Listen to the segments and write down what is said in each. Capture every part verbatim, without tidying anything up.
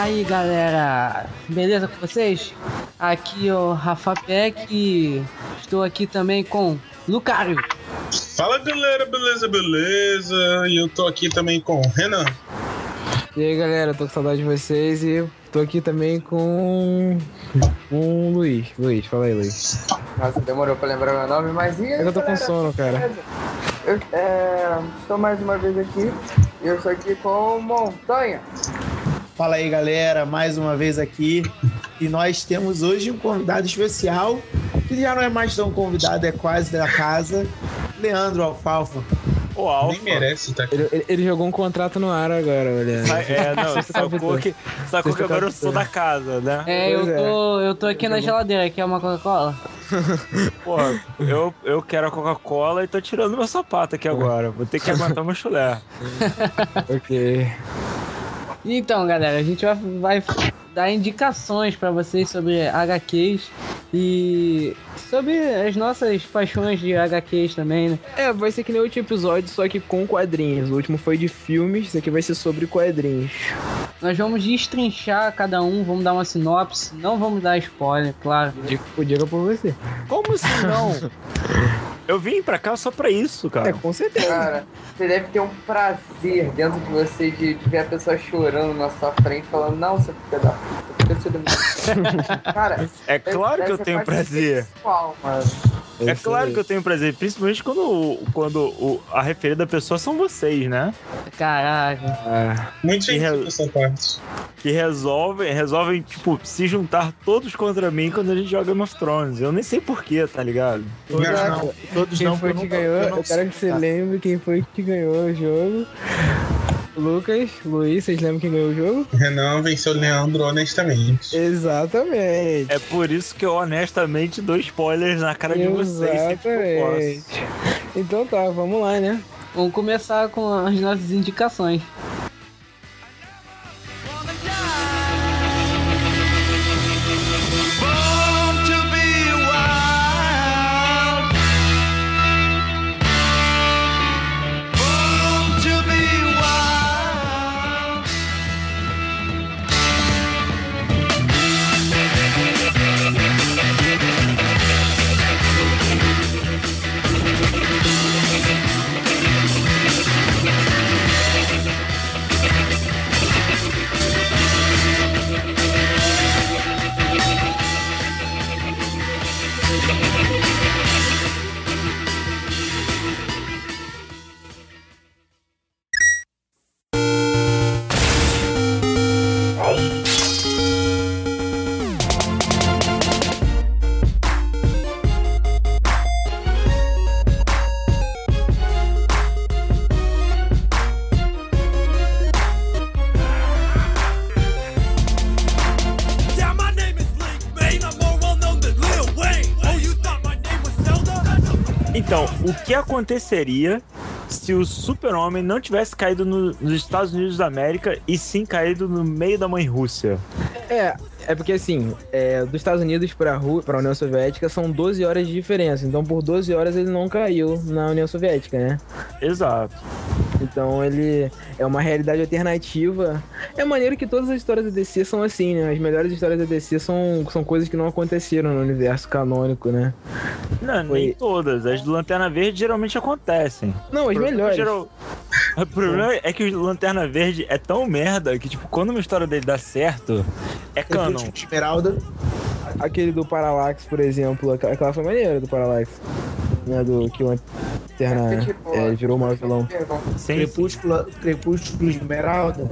aí, galera, beleza com vocês? Aqui é o Rafa Peck e estou aqui também com Lucario. Fala, galera, beleza, beleza? E eu tô aqui também com o Renan. E aí, galera, tô com saudade de vocês e tô aqui também com com o Luiz. Luiz, fala aí, Luiz. Nossa, demorou pra lembrar meu nome, mas e aí, É que eu tô com galera? sono, cara. Eu é, estou mais uma vez aqui e eu estou aqui com Montanha. Fala aí, galera, mais uma vez aqui. E nós temos hoje um convidado especial, que já não é mais tão convidado, é quase da casa, Leandro Alfalfa. O Alfa. Nem merece, tá? Ele, ele, ele jogou um contrato no ar agora, olha. É, não, sacou que, sacou que agora eu sou da casa, né? É, eu Pois é. tô, eu tô aqui na geladeira, quer uma Coca-Cola? Porra, eu, eu quero a Coca-Cola e tô tirando meu sapato aqui agora. Vou ter que aguentar meu chulé. Ok. Então, galera, a gente vai, vai dar indicações pra vocês sobre H Qs e sobre as nossas paixões de H Qs também, né? É, vai ser que nem o último episódio, só que com quadrinhos. O último foi de filmes, esse aqui vai ser sobre quadrinhos. Nós vamos destrinchar cada um, vamos dar uma sinopse, não vamos dar spoiler, claro. Diga, diga por você. Como assim não? Eu vim pra cá só pra isso, É, cara. com certeza. Cara, você deve ter um prazer dentro de você de, de ver a pessoa chorando na sua frente, falando, não, seu filho da puta, porque você deu... Cara, É claro que eu essa tenho parte prazer. sexual, mano. É isso claro aí. que eu tenho prazer, principalmente quando, quando o, a referida da pessoa são vocês, né? Caraca. Ah, Muito E gentil re- dessa parte. Que resolvem, resolvem, tipo, se juntar todos contra mim quando a gente joga Game of Thrones. Eu nem sei porquê, tá ligado? Todos Não, não, todos quem não, foi porque que eu não- ganhou? eu não Eu quero sei, que você tá? lembre quem foi que ganhou o jogo. Lucas, Luiz, vocês lembram quem ganhou o jogo? Renan venceu o Leandro honestamente. Exatamente. É por isso que eu honestamente dou spoilers na cara de vocês sempre que eu posso. Exatamente. Então tá, vamos lá, né? Vamos começar com as nossas indicações. Yeah, my name is Link Bane. I'm more well known than Lil Wayne. Oh, you thought my name was Zelda? Então, o que aconteceria se o Super-Homem não tivesse caído no- nos Estados Unidos da América e sim caído no meio da mãe Rússia? É, é porque assim, é, dos Estados Unidos pra, Ru- pra União Soviética são doze horas de diferença. Então por doze horas ele não caiu na União Soviética, né? Exato. Então ele é uma realidade alternativa. É maneiro que todas as histórias da D C são assim, né? As melhores histórias da D C são, são coisas que não aconteceram no universo canônico, né? Não, Foi- nem todas. As do Lanterna Verde geralmente acontecem. Não, as O problema melhores. geral- O problema é que o Lanterna Verde é tão merda que, tipo, quando uma história dele dá certo, é canon. Crepúsculo de Esmeralda. Aquele do Parallax, por exemplo, aquela aquela foi maneira do Parallax. Né, do que o Lanterna É que, tipo, é, virou o maior vilão. Perdão. Sim, Crepúsculo, Crepúsculo de Esmeralda.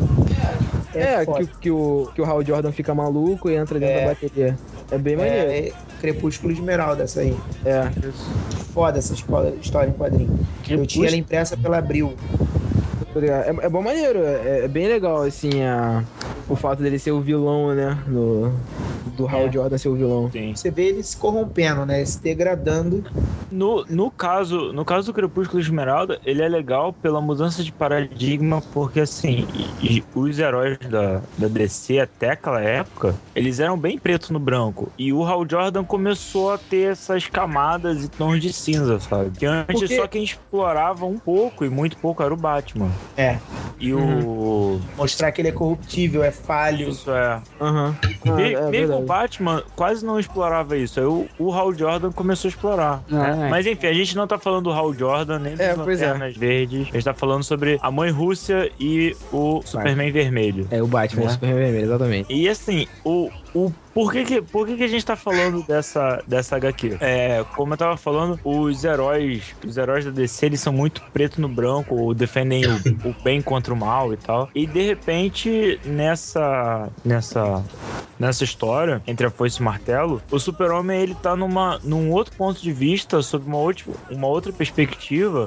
É, foda. que, que, o, que o Hal Jordan fica maluco e entra dentro É. da bateria. É bem maneiro. É, é Crepúsculo de Esmeralda, essa aí. É. Foda essa escola- história em quadrinho. Eu tinha ela impressa pela Abril. Tá ligado? É, é bom maneiro, é, é bem legal, assim, a, o fato dele ser o vilão, né? No, do Hal É. Jordan ser o vilão. sim. Você vê ele se corrompendo, né? Se degradando. No, no, caso, no caso do Crepúsculo Esmeralda, ele é legal pela mudança de paradigma, porque assim, e- e os heróis da, da D C até aquela época, eles eram bem preto no branco. E o Hal Jordan começou a ter essas camadas e tons de cinza, sabe? Que antes Porque- só quem explorava um pouco e muito pouco era o Batman. É. e o... Mostrar que ele é corruptível, é falho. Isso é. Aham. Ah, Me- é mesmo o verdade. Batman quase não explorava isso. Aí o, o Hal Jordan começou a explorar. Ah, é. Mas enfim, a gente não tá falando do Hal Jordan, nem É, dos pois é. Lanternas Verdes. A gente tá falando sobre a Mãe Rússia e o Superman Vermelho. É, o Batman, Né? o Superman Vermelho, exatamente. E assim, o, o por que que, por que que a gente tá falando dessa, dessa agá quê? É, como eu tava falando, os heróis, os heróis da D C, eles são muito preto no branco, ou defendem o, o bem contra o mal e tal. E de repente, nessa, nessa, nessa história, entre a foice e o martelo, o Super-Homem, ele tá numa, num outro ponto de vista, sob uma, outra, uma outra perspectiva,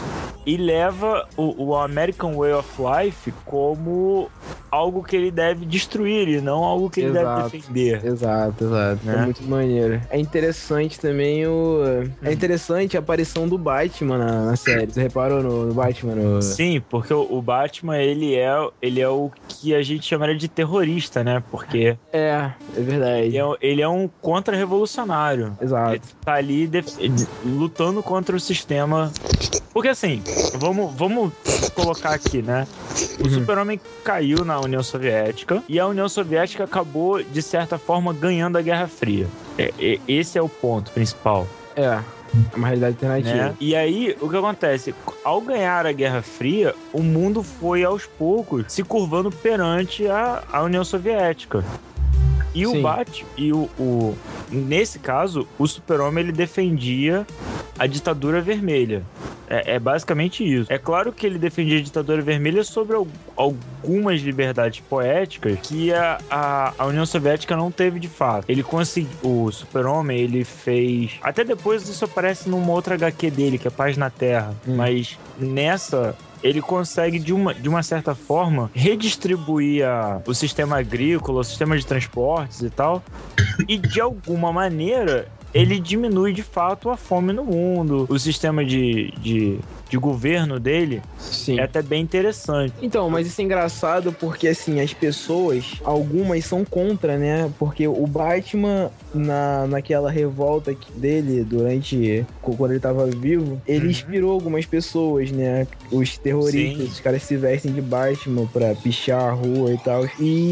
e leva o, o American Way of Life como algo que ele deve destruir e não algo que ele Exato. deve defender. Exato, exato. Né? É muito maneiro. É interessante também o. É interessante a aparição do Batman na, na série. Você reparou no, no Batman? No... Sim, porque o, o Batman, ele é, ele é o que a gente chamaria de terrorista, né? Porque É, é verdade. ele é, ele é um contra-revolucionário. Ele Exato. tá ali def- lutando contra o sistema. Porque assim, vamos, vamos colocar aqui, né? O Uhum. Super-Homem caiu na União Soviética e a União Soviética acabou, de certa forma, ganhando a Guerra Fria. É, é- esse é o ponto principal. É. É uma realidade alternativa. Né? E aí, o que acontece? Ao ganhar a Guerra Fria, o mundo foi aos poucos se curvando perante a, a União Soviética. E Sim. o Bat, e o, o nesse caso, o Super-Homem ele defendia a ditadura vermelha. É, é basicamente isso. É claro que ele defendia a ditadura vermelha sobre al- algumas liberdades poéticas que a, a, a União Soviética não teve de fato. Ele conseguiu. O Super-Homem, ele fez. Até depois isso aparece numa outra agá quê dele, que é Paz na Terra. Hum. Mas nessa. Ele consegue, de uma, de uma certa forma, redistribuir a, o sistema agrícola, o sistema de transportes e tal. E, de alguma maneira, ele diminui, de fato, a fome no mundo. O sistema de, de, de governo dele Sim. é até bem interessante. Então, mas isso é engraçado porque, assim, as pessoas, algumas são contra, né? Porque o Batman, na, naquela revolta que- dele, durante... quando ele tava vivo, ele Uhum. inspirou algumas pessoas, né? Os terroristas, Sim. os caras se vestem de Batman pra pichar a rua e tal.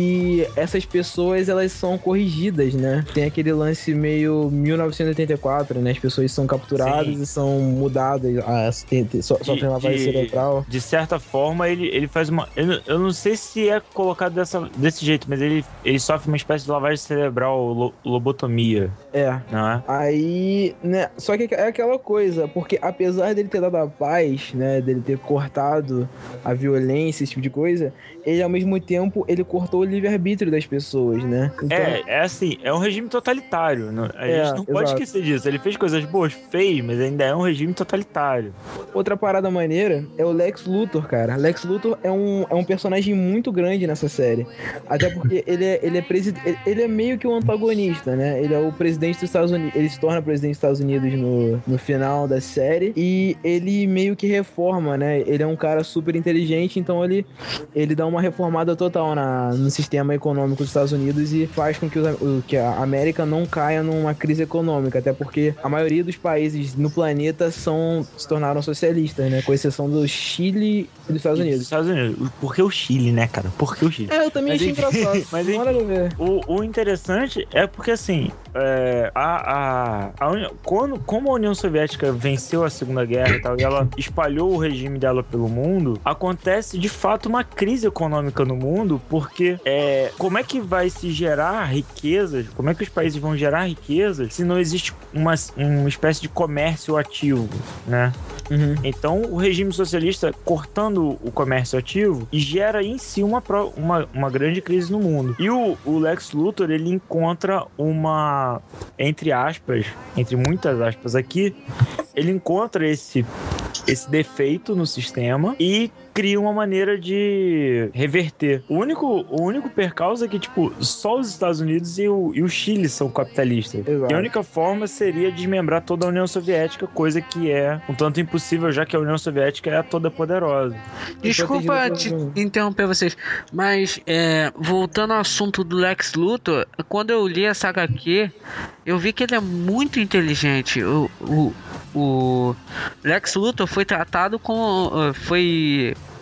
E essas pessoas, elas são corrigidas, né? Tem aquele lance meio mil novecentos e oitenta e quatro, né? As pessoas são capturadas Sim. e são mudadas, a, tem, tem, só, só De- tem lavagem de- cerebral. De certa forma, ele, ele faz uma... Eu, não- eu não sei se é colocado dessa, desse jeito, mas ele, ele sofre uma espécie de lavagem cerebral, lo- lobotomia, É. não é? Aí, né, só que é aquela coisa, porque apesar dele ter dado a paz, né, dele ter cortado a violência, esse tipo de coisa, ele ao mesmo tempo, ele cortou o livre-arbítrio das pessoas, né? Então, É, é assim, é um regime totalitário. não- A É, gente não pode exato. esquecer disso. Ele fez coisas boas, fez, mas ainda é um regime totalitário. outra parada maneira é o Lex Luthor, cara. Lex Luthor é um, é um personagem muito grande nessa série. Até porque ele é, ele é, presi- ele- ele é meio que um antagonista, né? Ele é o presidente dos Estados Unidos. Ele se torna presidente dos Estados Unidos no, no final da série. E ele meio que reforma, né? Ele é um cara super inteligente, então ele, ele dá uma reformada total na, no sistema econômico dos Estados Unidos e faz com que, os, o- que a América não caia numa crise econômica. Até porque a maioria dos países no planeta são, se tornaram socialistas, né? Com exceção do Chile e dos Estados E dos Unidos. Estados Unidos. Por que o Chile, né, cara? Por que o Chile? É, eu também Mas achei enfim, engraçado. mas Não enfim. hora de ver. O, o interessante é porque, assim, é, a, a, a Uni- quando, como a União Soviética venceu a Segunda Guerra e tal, e ela espalhou o regime dela pelo mundo, acontece, de fato, uma crise econômica no mundo, porque é, como é que vai se gerar riquezas, como é que os países vão gerar riquezas se não existe uma, uma espécie de comércio ativo, né? Uhum. Então, o regime socialista, cortando o comércio ativo, gera em si uma, pro- uma, uma grande crise no mundo. E o, o Lex Luthor, ele encontra uma, entre aspas, entre muitas aspas aqui, ele encontra esse, esse defeito no sistema e cria uma maneira de reverter. O único, o único percalço é que, tipo, só os Estados Unidos e o, e o Chile são capitalistas. Exato. E a única forma seria desmembrar toda a União Soviética, coisa que é um tanto impossível, já que a União Soviética é toda poderosa. Desculpa protegido te pelo- interromper vocês, mas é, voltando ao assunto do Lex Luthor, quando eu li essa agá quê, eu vi que ele é muito inteligente. O, o, o Lex Luthor foi tratado como. uh, foi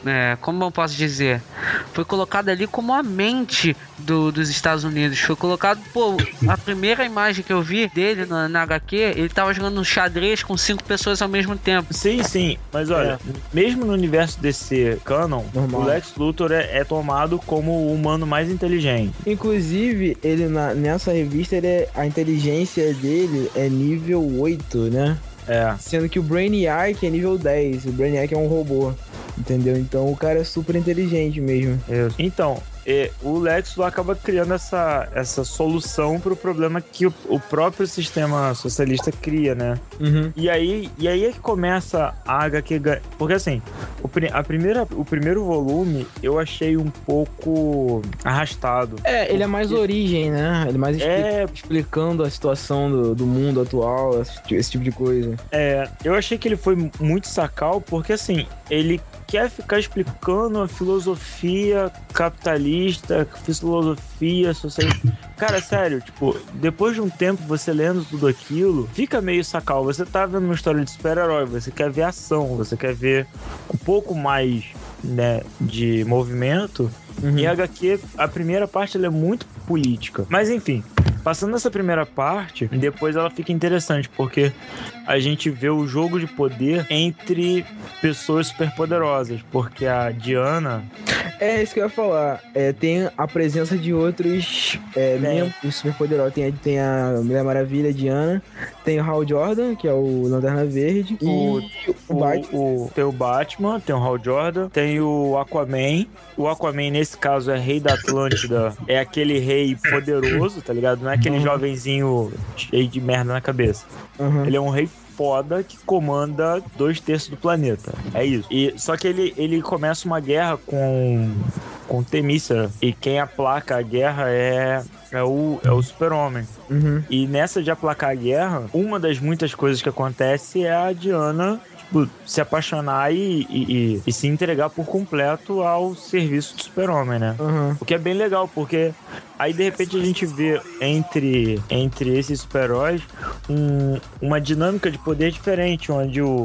é, como eu posso dizer, foi colocado ali como a mente do, dos Estados Unidos. Foi colocado, pô, a primeira imagem que eu vi dele na, na H Q, ele tava jogando um xadrez com cinco pessoas ao mesmo tempo. Sim, sim, mas olha, é. mesmo no universo D C canon, Normal. o Lex Luthor é, é tomado como o humano mais inteligente. Inclusive, ele na, nessa revista, ele é, a inteligência dele é nível oito, né? É. Sendo que o Brainiac é nível dez. O Brainiac é um robô, entendeu? Então o cara é super inteligente mesmo. Isso. Então, e o Lex acaba criando essa, essa solução pro problema que o, o próprio sistema socialista cria, né? Uhum. E aí, e aí é que começa a H Q... Porque assim, o, a primeira, o primeiro volume eu achei um pouco arrastado. É, ele porque... é mais origem, né? Ele é mais expli é... explicando a situação do, do mundo atual, esse, esse tipo de coisa. É, eu achei que ele foi muito sacal, porque assim, ele quer ficar explicando a filosofia capitalista, filosofia socialista. Cara, sério, tipo, depois de um tempo você lendo tudo aquilo, fica meio sacal. Você tá vendo uma história de super-herói, você quer ver ação, você quer ver um pouco mais, né, de movimento. Uhum. E a H Q, a primeira parte, ela é muito política. Mas enfim, passando essa primeira parte, depois ela fica interessante, porque a gente vê o jogo de poder entre pessoas superpoderosas, porque a Diana... É isso que eu ia falar. É, tem a presença de outros é, membros superpoderosos. Tem, tem a Mulher Maravilha, a Diana, tem o Hal Jordan, que é o Lanterna Verde, o, e o, o Batman. O, tem o Batman, tem o Hal Jordan, tem o Aquaman. O Aquaman, nesse caso, é rei da Atlântida. É aquele rei poderoso, tá ligado? Não é aquele uhum. jovenzinho cheio de merda na cabeça. Uhum. Ele é um rei foda que comanda dois terços do planeta. É isso. E, só que ele, ele começa uma guerra com, com Temícera. E quem aplaca a guerra é... É o, é o Super-Homem. Uhum. E nessa de aplacar a guerra, uma das muitas coisas que acontece é a Diana, tipo, se apaixonar e, e, e, e se entregar por completo ao serviço do Super-Homem, né? Uhum. O que é bem legal, porque aí de repente a gente vê entre, entre esses super-heróis um, uma dinâmica de poder diferente, onde o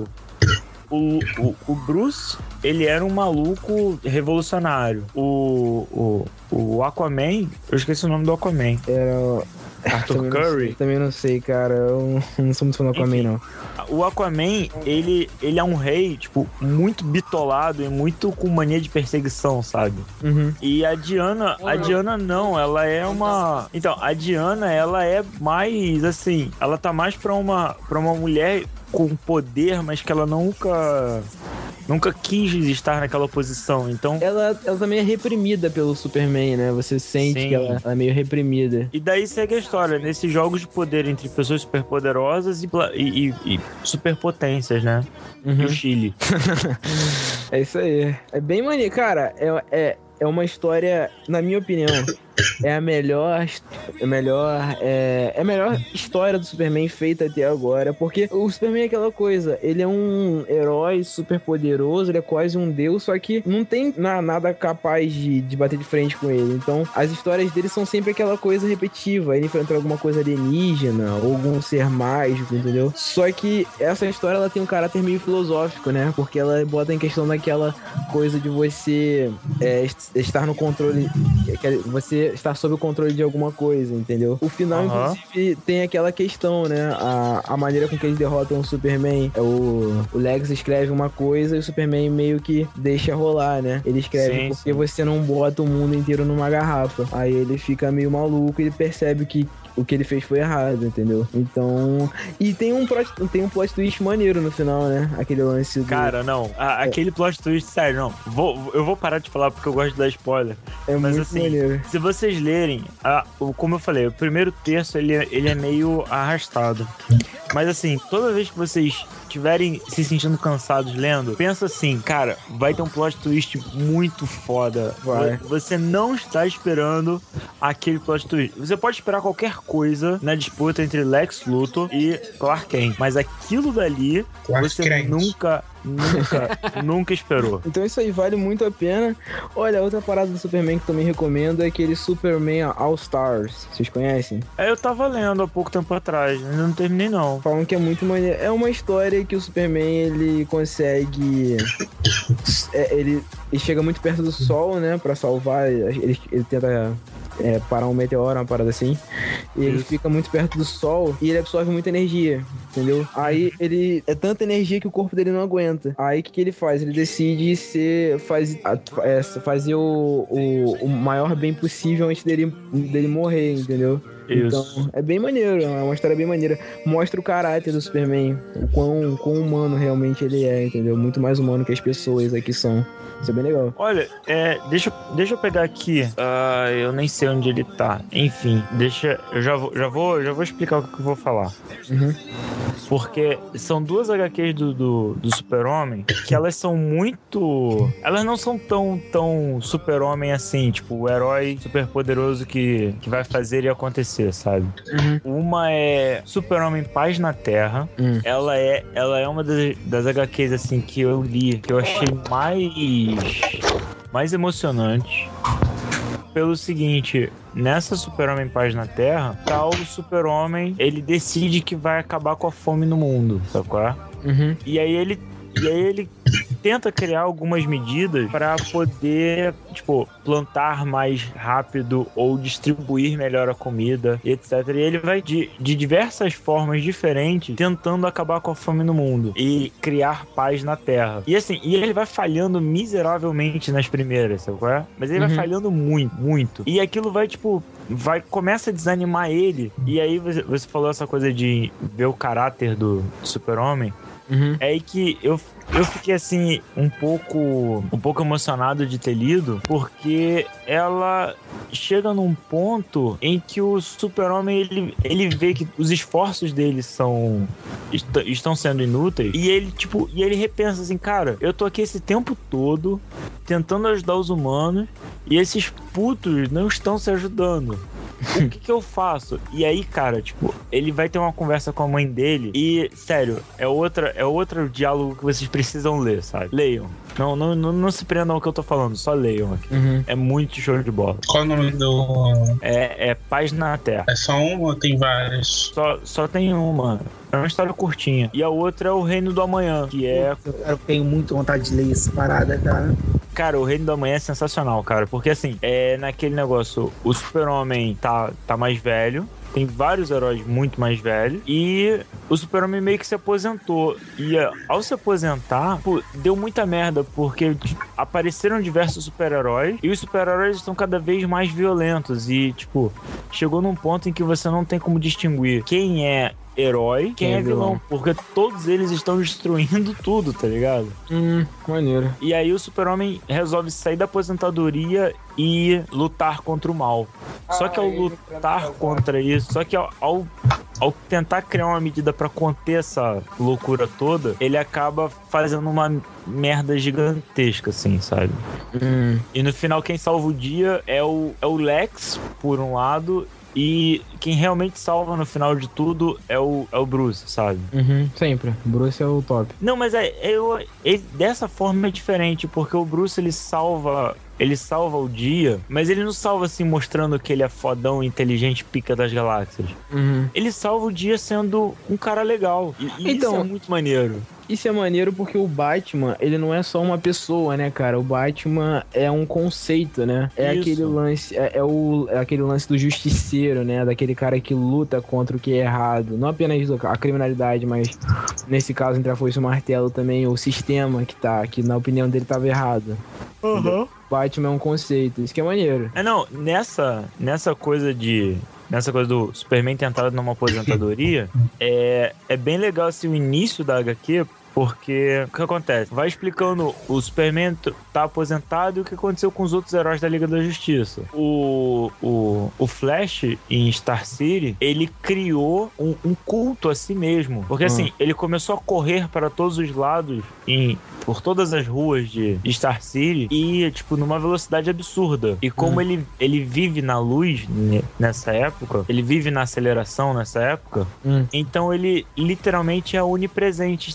O, o, o Bruce, ele era um maluco revolucionário. O, o, o Aquaman, eu esqueci o nome do Aquaman. Era... Arthur também Curry. Não sei, também não sei, cara. Eu não sou muito fã do Aquaman, Enfim, não. O Aquaman, ele, ele é um rei, tipo, muito bitolado e muito com mania de perseguição, sabe? Uhum. E a Diana, a Diana não, ela é uma... Então, a Diana, ela é mais, assim, ela tá mais pra uma, pra uma mulher com poder, mas que ela nunca... Nunca quis estar naquela posição, então... Ela, ela também é reprimida pelo Superman, né? Você sente Sim. que ela, ela é meio reprimida. E daí segue a história, nesses jogos de poder entre pessoas superpoderosas e, e, e superpotências, né? Uhum. E o Chile. É isso aí. É bem maneiro. Cara, é, é, é uma história, na minha opinião... É a melhor, é melhor, é, é a melhor história do Superman feita até agora, porque o Superman é aquela coisa, ele é um herói super poderoso, ele é quase um deus, só que não tem na, nada capaz de, de bater de frente com ele. Então, as histórias dele são sempre aquela coisa repetitiva, ele enfrenta alguma coisa alienígena, ou algum ser mágico, entendeu? Só que essa história, ela tem um caráter meio filosófico, né? Porque ela bota em questão daquela coisa de você é, estar no controle, você estar sob o controle de alguma coisa, entendeu? O final, uhum. inclusive, tem aquela questão, né? A, a maneira com que eles derrotam o Superman. É o, o Lex escreve uma coisa e o Superman meio que deixa rolar, né? Ele escreve sim, porque sim. você não bota o mundo inteiro numa garrafa. Aí ele fica meio maluco e ele percebe que o que ele fez foi errado, entendeu? Então... E tem um, plot, tem um plot twist maneiro no final, né? Aquele lance do... Cara, não. A, é. Aquele plot twist, sério, não. Vou, eu vou parar de falar porque eu gosto de dar spoiler. É Mas muito assim, maneiro. Se vocês lerem, a, o, como eu falei, o primeiro terço, ele, ele é meio arrastado. Mas assim, toda vez que vocês estiverem se sentindo cansados lendo, pensa assim, cara, vai ter um plot twist muito foda. Vai. Você não está esperando aquele plot twist. Você pode esperar qualquer coisa na disputa entre Lex Luthor e Clark Kent, mas aquilo dali Clark você Kent. nunca Nunca, nunca esperou. Então isso aí vale muito a pena. Olha, outra parada do Superman que eu também recomendo é aquele Superman All Stars. Vocês conhecem? É, eu tava lendo há pouco tempo atrás, ainda não terminei não. Falam que é muito maneiro. É uma história que o Superman, ele consegue... é, ele, ele chega muito perto do Sol, né? Pra salvar. Ele, ele tenta... É, parar um meteoro, uma parada assim. E ele fica muito perto do Sol e ele absorve muita energia, entendeu? Aí ele... É tanta energia que o corpo dele não aguenta. Aí o que, que ele faz? Ele decide ser... Faz, é, fazer o, o, o maior bem possível antes dele, dele morrer, entendeu? Isso. Então, é bem maneiro, é uma história bem maneira. Mostra o caráter do Superman, o quão, quão humano realmente ele é, entendeu? Muito mais humano que as pessoas aqui são. Isso é bem legal. Olha, é, deixa, deixa eu pegar aqui. Ah, eu nem sei onde ele tá. Enfim, deixa. Eu já vou, já vou, já vou explicar o que eu vou falar. Uhum. Porque são duas agá quês do, do, do Super-Homem que elas são muito... Elas não são tão, tão Super-Homem assim, tipo, o herói super poderoso que, que vai fazer e acontecer, sabe? Uhum. Uma é Super-Homem Paz na Terra. Uhum. Ela é, ela é uma das, das agá quês assim que eu li, que eu achei mais, mais emocionante. Pelo seguinte, nessa Super-Homem Paz na Terra, tá o Super-Homem, ele decide que vai acabar com a fome no mundo, sabe qual é? Uhum. E aí ele, e aí ele tenta criar algumas medidas para poder, tipo, plantar mais rápido ou distribuir melhor a comida, etcétera. E ele vai de, de diversas formas diferentes tentando acabar com a fome no mundo e criar paz na Terra. E assim, e ele vai falhando miseravelmente nas primeiras, sabe qual é? Mas ele Uhum. vai falhando muito, muito. E aquilo vai, tipo, vai, começa a desanimar ele. E aí você, você falou essa coisa de ver o caráter do Super-Homem. Uhum. É aí que eu, eu fiquei assim um pouco um pouco emocionado de ter lido, porque ela chega num ponto em que o Super-Homem ele, ele vê que os esforços dele são est- estão sendo inúteis e ele tipo e ele repensa assim, cara, eu tô aqui esse tempo todo tentando ajudar os humanos e esses putos não estão se ajudando. O que que eu faço? E aí, cara, tipo, ele vai ter uma conversa com a mãe dele e, sério, é outra, é outro diálogo que vocês precisam ler, sabe? Leiam. Não, não, não, não se prendam ao que eu tô falando, só leiam aqui. Uhum. É muito show de bola. Qual é o nome do... É, é Paz na Terra. É só um ou tem vários? Só, só tem uma. É uma história curtinha. E a outra é O Reino do Amanhã, que é... Eu, eu tenho muito vontade de ler essa parada, cara. Cara, o Reino do Amanhã é sensacional, cara. Porque assim, é naquele negócio, o Super-Homem tá, tá mais velho. Tem vários heróis muito mais velhos. E o Super-Homem meio que se aposentou. E ao se aposentar, pô, deu muita merda. Porque apareceram diversos super-heróis. E os super-heróis estão cada vez mais violentos. E, tipo, chegou num ponto em que você não tem como distinguir quem é herói, quem é vilão. Porque todos eles estão destruindo tudo, tá ligado? Hum, maneiro. E aí o Super-Homem resolve sair da aposentadoria e lutar contra o mal. Só que ao lutar contra isso, só que ao, ao, ao tentar criar uma medida pra conter essa loucura toda, ele acaba fazendo uma merda gigantesca, assim, sabe? Hum. E no final quem salva o dia é o, é o Lex, por um lado, e quem realmente salva no final de tudo é o, é o Bruce, sabe? Uhum, sempre. Bruce é o top. Não, mas é, eu, ele, dessa forma é diferente, porque o Bruce ele salva, ele salva o dia, mas ele não salva assim mostrando que ele é fodão, inteligente, pica das galáxias. Uhum. Ele salva o dia sendo um cara legal. E, e Então, isso é muito maneiro. Isso é maneiro porque o Batman, ele não é só uma pessoa, né, cara? O Batman é um conceito, né? É Isso. aquele lance, é, é o, é aquele lance do justiceiro, né? Daquele cara que luta contra o que é errado. Não apenas a criminalidade, mas nesse caso, entre a foice e o martelo também, o sistema que tá, que na opinião dele tava errado. Uhum. Batman é um conceito, isso que é maneiro. É, não, nessa, nessa coisa de... Nessa coisa do Superman ter entrado numa aposentadoria, é, é bem legal assim, o início da agá quê, porque o que acontece? Vai explicando o Superman tá aposentado e o que aconteceu com os outros heróis da Liga da Justiça. O, o, o Flash em Star City, ele criou um, um culto a si mesmo. Porque Hum. assim, ele começou a correr para todos os lados em, por todas as ruas de Star City e, tipo, numa velocidade absurda. E como Hum. ele, ele vive na luz né, nessa época, ele vive na aceleração nessa época, Hum. então ele literalmente é onipresente em Star City.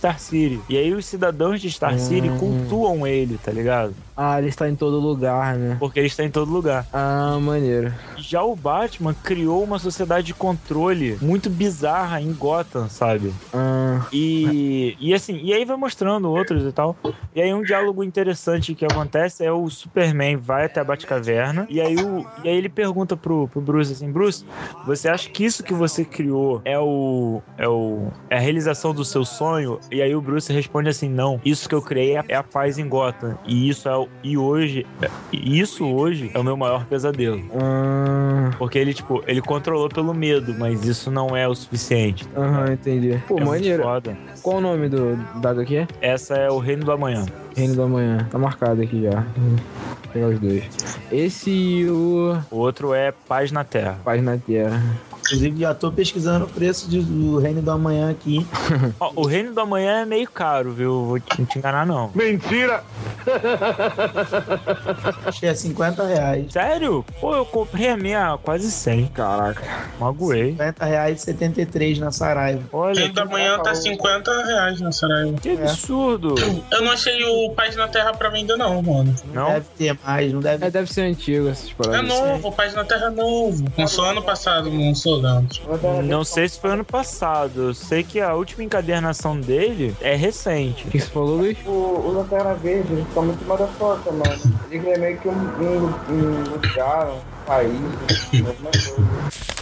City. E aí os cidadãos de Star City Hum. cultuam ele, tá ligado? Ah, ele está em todo lugar, né? Porque ele está em todo lugar. Ah, maneiro. Já o Batman criou uma sociedade de controle muito bizarra em Gotham, sabe? Ah, E, e assim, e aí vai mostrando outros e tal. E aí um diálogo interessante que acontece é o Superman vai até a Batcaverna e aí, o, e aí ele pergunta pro, pro Bruce assim, Bruce, você acha que isso que você criou é o, é o é a realização do seu sonho? E aí o Bruce responde assim, não, isso que eu criei é a paz em Gotham. E isso é o, e hoje, e isso hoje é o meu maior pesadelo. ah, Porque ele, tipo, ele controlou pelo medo, mas isso não é o suficiente. aham, entendi. Pô, É muito maneiro. foda. Qual o nome do dado aqui? Essa é o Reino do Amanhã. Reino da Manhã. Tá marcado aqui já. Vou pegar os dois. Esse e o O outro é Paz na Terra. Paz na Terra. Inclusive, já tô pesquisando o preço de- do Reino do Amanhã aqui. Ó, o Reino do Amanhã é meio caro, viu? Vou te, te enganar, não. Achei a cinquenta reais. Sério? Pô, eu comprei a minha a quase cem. Caraca. Magoei. cinquenta reais e setenta e três na Saraiva. Olha, Reino da Manhã tá cinquenta reais na Saraiva. que absurdo. Eu não achei o Paz na Terra pra vender, não, mano. Não? Deve ter mais, não deve É, deve ser antigo essas É paradas. novo, o Paz na Terra é novo. Lançou ano passado, não lançou, não. Não sei se foi ano passado. Eu sei que a última encadernação dele é recente. O que você falou, Luiz? O, o Lanterna Verde, ele fica muito motherfucker, mano. Ele é meio que um, um, um lugar, um país, alguma coisa.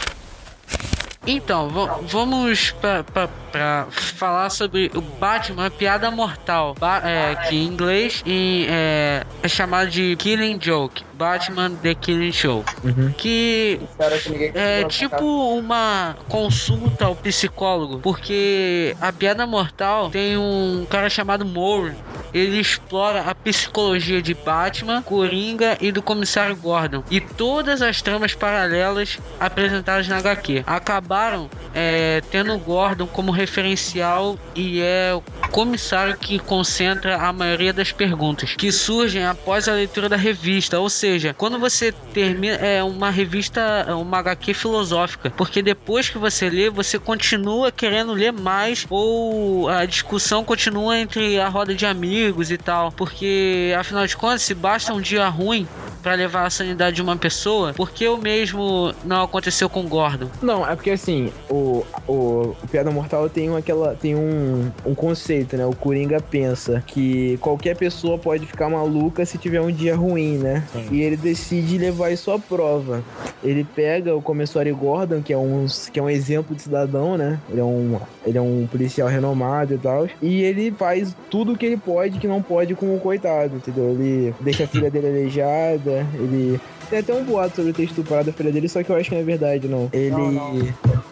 Então, va- vamos pra, pra, pra falar sobre o Batman, a piada mortal, Ba- é, que em inglês em, é, é chamado de Killing Joke, Batman The Killing Show, que Espero que ninguém é consiga tipo atacar. uma consulta ao psicólogo, porque a piada mortal tem um cara chamado Moore. Ele explora a psicologia de Batman, Coringa e do Comissário Gordon e todas as tramas paralelas apresentadas na agá quê. Acabaram é, tendo o Gordon como referencial e é o comissário que concentra a maioria das perguntas que surgem após a leitura da revista. Ou seja, quando você termina, é uma revista, é uma agá quê filosófica, porque depois que você lê, você continua querendo ler mais, ou a discussão continua entre a roda de amigos e tal, porque afinal de contas, se basta um dia ruim pra levar a sanidade de uma pessoa, por que o mesmo não aconteceu com o Gordon? Não, é porque assim, o, o, o Piada Mortal tem, um, aquela, tem um, um conceito, né? O Coringa pensa que qualquer pessoa pode ficar maluca se tiver um dia ruim, né? Sim. E ele decide levar isso à prova. Ele pega o comissário Gordon, que é um, que é um exemplo de cidadão, né? Ele é um, ele é um policial renomado e tal. E ele faz tudo o que ele pode, que não pode com o coitado, entendeu? Ele deixa a filha dele aleijada, ele... Tem até um boato sobre ter estuprado a filha dele, só que eu acho que não é verdade, não. Ele... Não, não.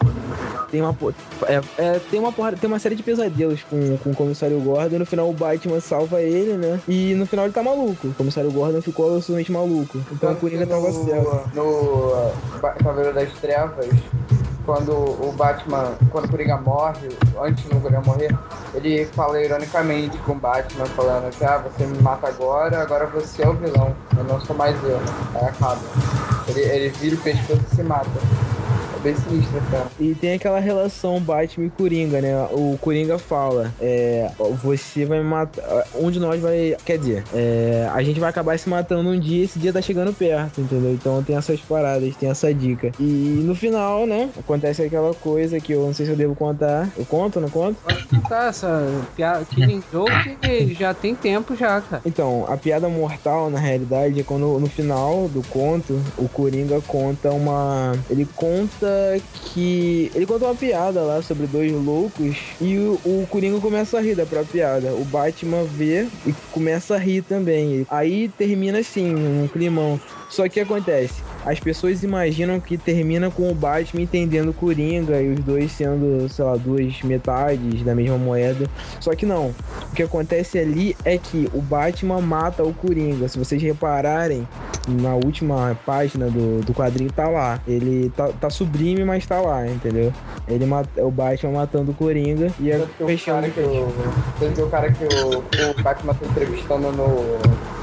Tem uma, po- é, é, tem, uma porrada, tem uma série de pesadelos com, com o comissário Gordon, e no final o Batman salva ele, né? E no final ele tá maluco. O comissário Gordon ficou absolutamente maluco. Então o Coringa tava certo. No, no Ba- Cavaleiro das Trevas, quando o Batman, quando o Coringa morre, antes do Coringa morrer, ele fala ironicamente com o Batman, falando que, ah, você me mata agora, agora você é o vilão, eu não sou mais eu. Aí acaba. Ele, ele vira o pescoço e se mata. É bem sinistro, cara. E tem aquela relação Batman e Coringa, né? O Coringa fala, é, você vai me matar, um de nós vai, quer dizer, é, a gente vai acabar se matando um dia, esse dia tá chegando perto, entendeu? Então tem essas paradas, tem essa dica. E no final, né, acontece aquela coisa que eu não sei se eu devo contar. Eu conto, não conto? Tá, essa piada Killing Joke já tem tempo já, cara. Então, a piada mortal, na realidade, é quando no final do conto, o Coringa conta uma... Ele conta que... Ele conta uma piada lá sobre dois loucos e o, o Coringa começa a rir da própria piada. O Batman vê e começa a rir também. Aí termina assim, num climão. Só que o que acontece? As pessoas imaginam que termina com o Batman entendendo o Coringa e os dois sendo, sei lá, duas metades da mesma moeda. Só que não. O que acontece ali é que o Batman mata o Coringa. Se vocês repararem, na última página do, do quadrinho tá lá. Ele tá, tá sublime, mas tá lá, entendeu? Ele mata, o Batman matando o Coringa e é Tanto que o fechando cara que o, tanto que o cara que o, o Batman tá entrevistando no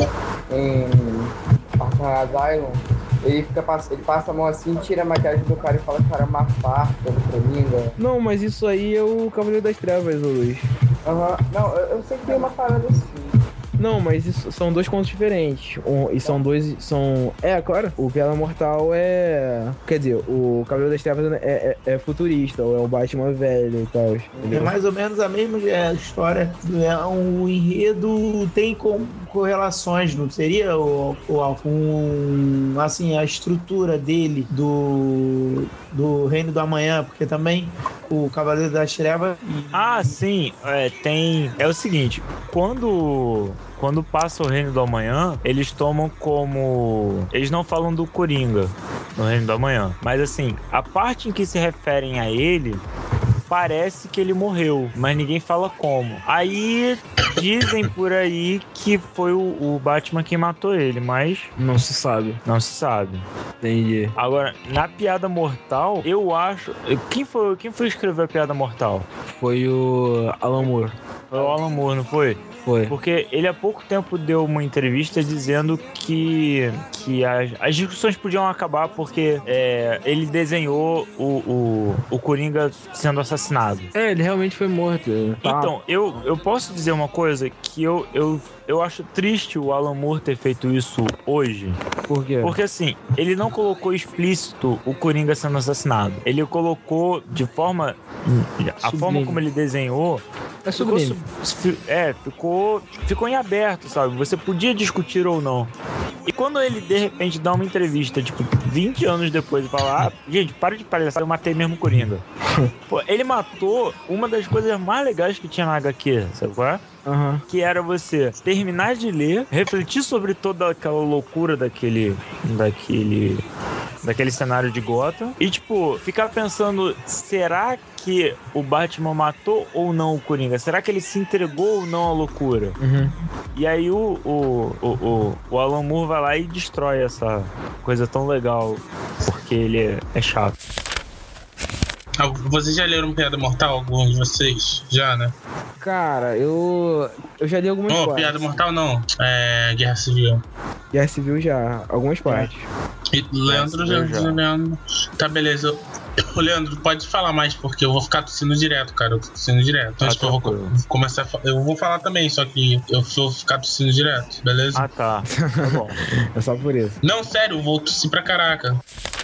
em Arkham Asylum, ele fica pass- ele passa a mão assim, tira a maquiagem do cara e fala que o cara é uma farta do Coringa. Não, mas isso aí é o Cavaleiro das Trevas, ô Luiz. Aham. Não, eu, eu sei que tem uma parada assim. Não, mas isso são dois contos diferentes. Um, e são dois. São. É, claro. O Piada Mortal é. Quer dizer, o Cavaleiro das Trevas é, é, é futurista, ou é o Batman velho e tal. É mais ou menos a mesma é, história. É, um enredo tem com, correlações, não seria, o, o Alfa? Um, assim, a estrutura dele do, do Reino do Amanhã, porque também o Cavaleiro das Trevas. Ah, sim. É, tem. É o seguinte, quando. Quando passa o Reino do Amanhã, eles tomam como... Eles não falam do Coringa no Reino do Amanhã. Mas assim, a parte em que se referem a ele, parece que ele morreu, mas ninguém fala como. Aí dizem por aí que foi o, o Batman que matou ele, mas Não se sabe. não se sabe. Entendi. Agora, na Piada Mortal, eu acho... Quem foi, quem foi escrever a Piada Mortal? Foi o Alan Moore. Foi o Alan Moore, não foi? Foi. Porque ele há pouco tempo deu uma entrevista dizendo que, que as, as discussões podiam acabar porque é, ele desenhou o, o, o Coringa sendo assassinado. É, ele realmente foi morto. Tá. Então, eu, eu posso dizer uma coisa que eu, eu, eu acho triste o Alan Moore ter feito isso hoje. Por quê? Porque assim, ele não colocou explícito o Coringa sendo assassinado. Ele colocou de forma... A Sublime. forma como ele desenhou... É Ficou, sublime. su- é, ficou, ficou em aberto, sabe? Você podia discutir ou não. E quando ele, de repente, dá uma entrevista, tipo, vinte anos depois e fala, ah, gente, para de palhaçada, eu matei mesmo o Coringa. Pô, ele matou uma das coisas mais legais que tinha na agá quê, sabe qual é? Aham. Que era você terminar de ler, refletir sobre toda aquela loucura daquele... daquele... daquele cenário de Gotham e, tipo, ficar pensando, será que o Batman matou ou não o Coringa? Será que ele se entregou ou não à loucura? Uhum. E aí o, o, o, o, o Alan Moore vai lá e destrói essa coisa tão legal, porque ele é, é chato. Ah, vocês já leram Piada Mortal? Alguns de vocês? Já, né? Cara, eu. Eu já li algumas Oh, partes. Piada Mortal não. É Guerra Civil. Guerra Civil já. Algumas partes. E Leandro já, Civil já. Leandro. Tá, beleza. Ô, Leandro, pode falar mais, porque eu vou ficar tossindo direto, cara. Eu tô tossindo direto. Então, Ah, acho que eu vou co- tranquilo. começar a fa- Eu vou falar também, só que eu vou ficar tossindo direto, beleza? Ah, tá. Tá bom. É só por isso. Não, sério, eu vou tossir pra caraca.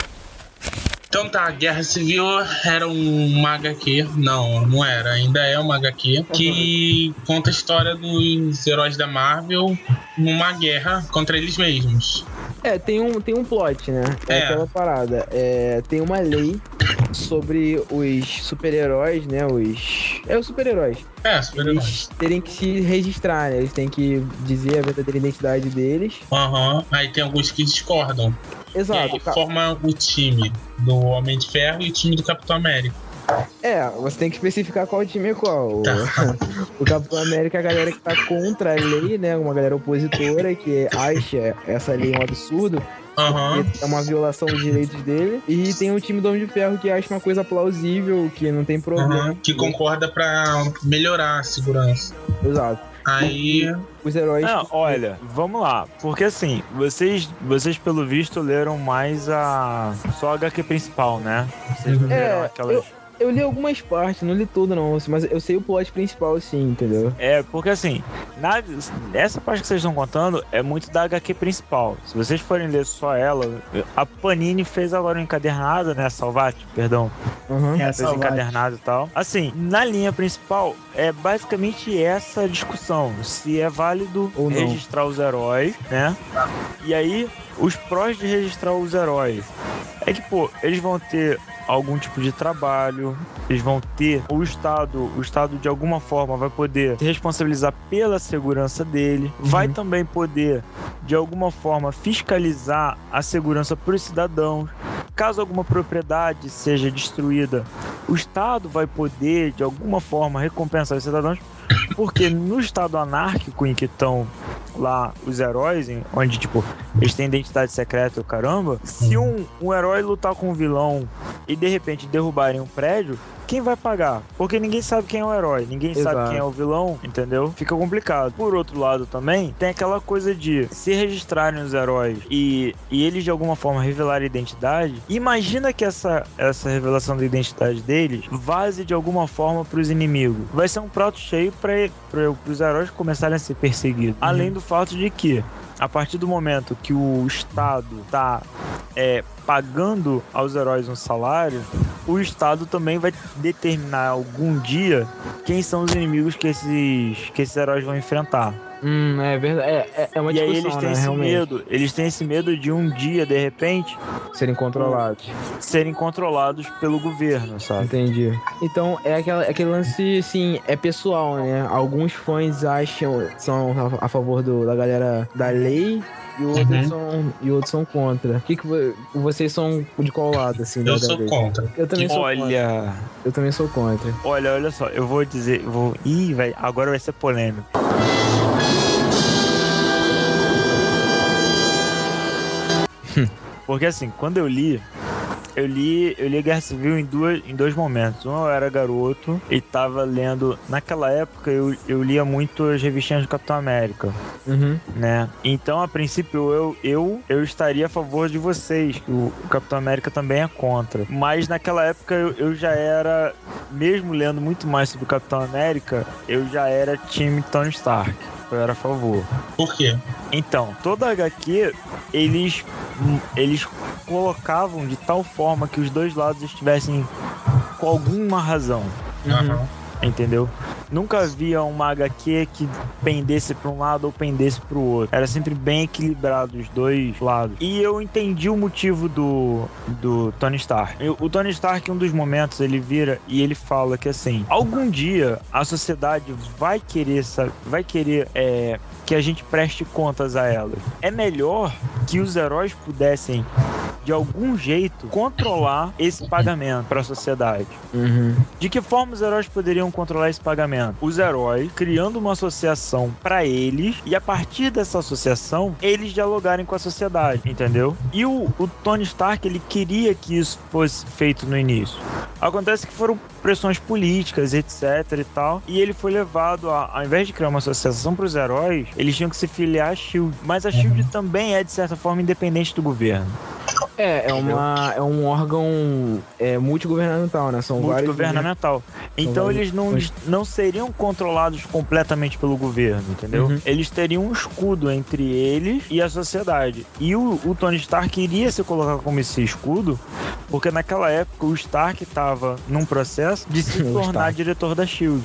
Então tá, Guerra Civil era uma agá quê, não, não era, ainda é uma agá quê, que conta a história dos heróis da Marvel numa guerra contra eles mesmos. É, tem um, tem um plot, né? É, É. aquela parada. É, tem uma lei sobre os super-heróis, né? Os. É, os super-heróis. É, super-heróis. Eles terem que se registrar, né? Eles têm que dizer a verdadeira identidade deles. Aham, aí tem alguns que discordam. E Exato. aí ca- forma o time do Homem de Ferro e o time do Capitão América. É, você tem que especificar qual time é qual. O, Tá. o Capitão América é a galera que tá contra a lei, né? Uma galera opositora que acha essa lei um absurdo. Aham. É uma violação dos direitos dele. E tem o time do Homem de Ferro que acha uma coisa plausível, que não tem problema. Aham, que concorda pra melhorar a segurança. Exato. Aí, Os heróis. Não, olha, vamos lá. Porque assim, vocês, vocês pelo visto leram mais a... só a agá quê principal, né? Vocês não É, leram aquelas... Eu li algumas partes, não li tudo não, mas eu sei o plot principal sim, entendeu? É, porque assim, na, essa parte que vocês estão contando é muito da agá quê principal. Se vocês forem ler só ela, a Panini fez agora um encadernado, né? Salvati, perdão. Uhum. É, Fez salvar. encadernado e tal. Assim, na linha principal, é basicamente essa discussão. Se é válido Ou não. registrar os heróis, né? E aí, os prós de registrar os heróis é que, pô, eles vão ter algum tipo de trabalho, eles vão ter o Estado, o Estado de alguma forma vai poder se responsabilizar pela segurança dele, vai também poder de alguma forma fiscalizar a segurança para os cidadãos. Caso alguma propriedade seja destruída, o Estado vai poder de alguma forma recompensar os cidadãos, porque no estado anárquico em que estão lá os heróis, em- onde tipo eles têm identidade secreta e o caramba, se um, um herói lutar com um vilão e de repente derrubarem um prédio, quem vai pagar? Porque ninguém sabe quem é o herói, ninguém Exato. sabe quem é o vilão, entendeu? Fica complicado. Por outro lado também, tem aquela coisa de se registrarem os heróis e, e eles de alguma forma revelarem a identidade, imagina que essa, essa revelação da identidade deles vaze de alguma forma pros inimigos. Vai ser um prato cheio para os heróis começarem a ser perseguidos. Uhum. Além do fato de que, a partir do momento que o Estado tá é, pagando aos heróis um salário, o Estado também vai determinar algum dia quem são os inimigos que esses, que esses heróis vão enfrentar. Hum, é verdade. É, é uma e aí discussão, eles têm né, esse realmente. medo, eles têm esse medo de um dia, de repente, Serem controlados. serem controlados pelo governo, sabe? Entendi. Então, é aquela, aquele lance, assim, é pessoal, né? Alguns fãs acham, são a, a favor do, da galera da lei e outros, Uhum. são, e outros são contra. O que, que vo- vocês são de qual lado, assim? da- Eu da sou lei? contra. Eu também sou contra. Olha, Eu também sou contra. olha, olha só, eu vou dizer, eu vou... Ih, vai, agora vai ser polêmico. Porque assim, quando eu li, eu li, eu li Guerra Civil em, duas, em dois momentos. Um, eu era garoto e tava lendo... Naquela época, eu, eu lia muito as revistinhas do Capitão América, Uhum. né? Então, a princípio, eu, eu, eu estaria a favor de vocês, que o, o Capitão América também é contra. Mas naquela época, eu, eu já era... Mesmo lendo muito mais sobre o Capitão América, eu já era time Tony Stark. Eu era a favor. Por quê? Então, toda a H Q, eles, eles colocavam de tal forma que os dois lados estivessem com alguma razão, Aham. entendeu? Nunca havia uma H Q que pendesse para um lado ou pendesse para o outro. Era sempre bem equilibrado os dois lados. E eu entendi o motivo do, do Tony Stark. Eu- O Tony Stark, em um dos momentos, ele vira e ele fala que assim, algum dia a sociedade vai querer, sa- vai querer é, que a gente preste contas a elas. É melhor que os heróis pudessem, de algum jeito, controlar esse pagamento para a sociedade. Uhum. De que forma os heróis poderiam controlar esse pagamento? Os heróis criando uma associação pra eles e a partir dessa associação eles dialogarem com a sociedade, entendeu? E o, o Tony Stark, ele queria que isso fosse feito no início. Acontece que foram pressões políticas, etc e tal, e ele foi levado a, ao invés de criar uma associação pros heróis, eles tinham que se filiar à SHIELD. Mas a SHIELD também é, de certa forma, independente do governo. É, é, uma, é um órgão é, multigovernamental, né? São vários... Multigovernamental. Então vários- eles não, não seriam controlados completamente pelo governo, entendeu? Uhum. Eles teriam um escudo entre eles e a sociedade. E o, o Tony Stark iria se colocar como esse escudo, porque naquela época o Stark estava num processo de se O tornar Stark. diretor da SHIELD.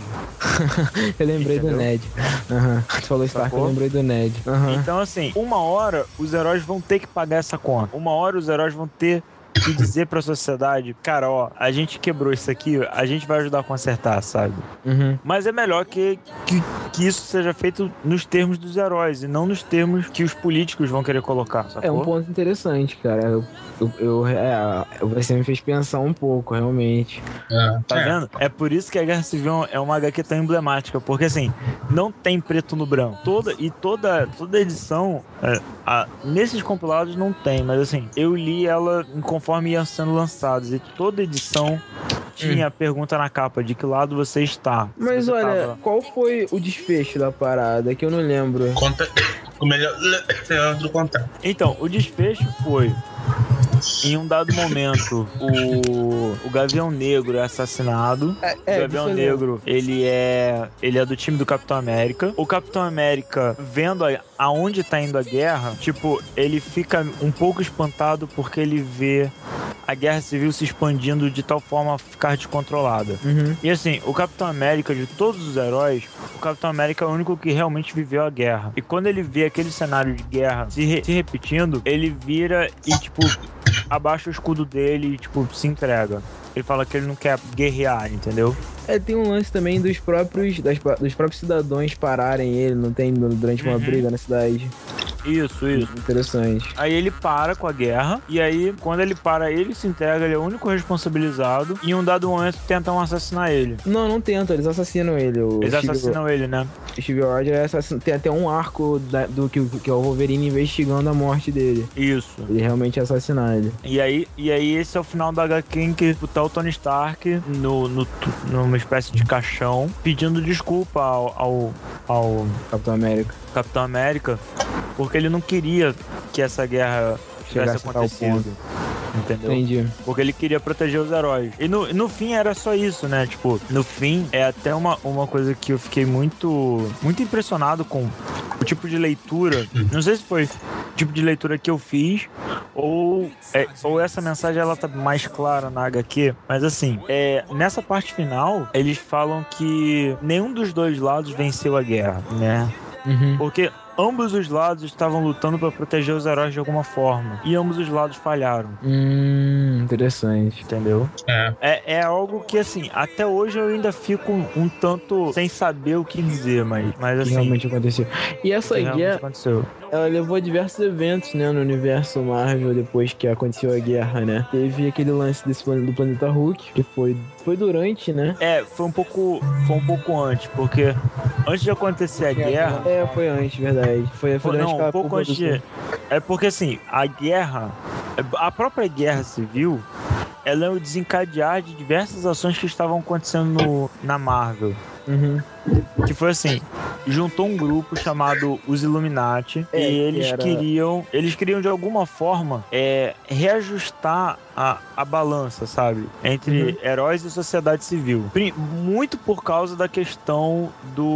Eu lembrei Entendeu? do Ned. Aham. Tu falou Stark, Sacou? eu lembrei do Ned. Aham. Então, assim, uma hora os heróis vão ter que pagar essa conta. Uma hora os heróis vão ter que dizer pra sociedade, cara, ó, a gente quebrou isso aqui, a gente vai ajudar a consertar, sabe? Uhum. Mas é melhor que, que, que isso seja feito nos termos dos heróis e não nos termos que os políticos vão querer colocar, sacou? É um ponto interessante, cara. Eu, eu, eu- é, você me fez pensar um pouco, realmente. É. Tá É. vendo? É por isso que a Guerra Civil é uma H Q tão emblemática, porque assim, não tem preto no branco. Toda, e toda, toda edição, é, a- nesses compilados não tem, mas assim, eu li ela conforme iam sendo lançados e toda edição tinha a pergunta na capa de que lado você está. Se Mas você olha, tava- qual foi o desfecho da parada? Que eu não lembro. Conta. O melhor. Leandro contar. Então, o desfecho foi... Em um dado momento, o, o Gavião Negro é assassinado. É, O é, Gavião disso eu lembro. Negro, ele é, ele é do time do Capitão América. O Capitão América, vendo a, aonde tá indo a guerra, tipo, ele fica um pouco espantado porque ele vê a Guerra Civil se expandindo de tal forma a ficar descontrolada. Uhum. E assim, o Capitão América, de todos os heróis, o Capitão América é o único que realmente viveu a guerra. E quando ele vê aquele cenário de guerra se, re- se repetindo, ele vira e, tipo, abaixa o escudo dele e, tipo, se entrega. Ele fala que ele não quer guerrear, entendeu? É, tem um lance também dos próprios, das, dos próprios cidadãos pararem ele, não tem, durante uma Uhum. briga na cidade. Isso, isso. Interessante. Aí ele para com a guerra, e aí, quando ele para, ele se entrega, ele é o único responsabilizado, e em um dado momento tentam assassinar ele. Não, não tentam, eles assassinam ele. O Eles Steve- assassinam ele, né? Steve Rogers é assassino. Tem até um arco da- do que, que é o Wolverine investigando a morte dele. Isso. Ele realmente assassinar ele. E aí, e aí esse é o final da agá quê em que tá o Tony Stark no, no, numa espécie de caixão, pedindo desculpa ao, ao, ao Capitão América. Capitão América, porque ele não queria que essa guerra tivesse Chegasse a tal acontecido. Entendeu? Entendi. Porque ele queria proteger os heróis. E no, no fim era só isso, né? Tipo, no fim é até uma, uma coisa que eu fiquei muito, muito impressionado com o tipo de leitura. Não sei se foi o tipo de leitura que eu fiz ou, é, ou essa mensagem ela tá mais clara na agá quê. Mas assim, é, nessa parte final, eles falam que nenhum dos dois lados venceu a guerra, né? Uhum. Porque ambos os lados estavam lutando para proteger os heróis de alguma forma. E ambos os lados falharam. Hum, interessante. Entendeu? É. É, é algo que, assim, até hoje eu ainda fico um, um tanto sem saber o que dizer, mas, mas Que assim... realmente aconteceu. E essa que realmente guerra, aconteceu. ela levou a diversos eventos, né, no universo Marvel depois que aconteceu a guerra, né? Teve aquele lance desse plane- do planeta Hulk, que foi, foi durante, né? É, foi um pouco foi um pouco antes, porque antes de acontecer a guerra... É, foi antes, verdade. Foi, foi Pô, durante não, a um pouco antes de... É porque, assim, a guerra... A própria guerra civil, ela é o desencadear de diversas ações que estavam acontecendo no, na Marvel. Uhum. Que foi assim, juntou um grupo chamado os Illuminati É, e que eles era- queriam, eles queriam de alguma forma é, reajustar a, a balança, sabe? Entre Uhum. heróis e sociedade civil. Pri- Muito por causa da questão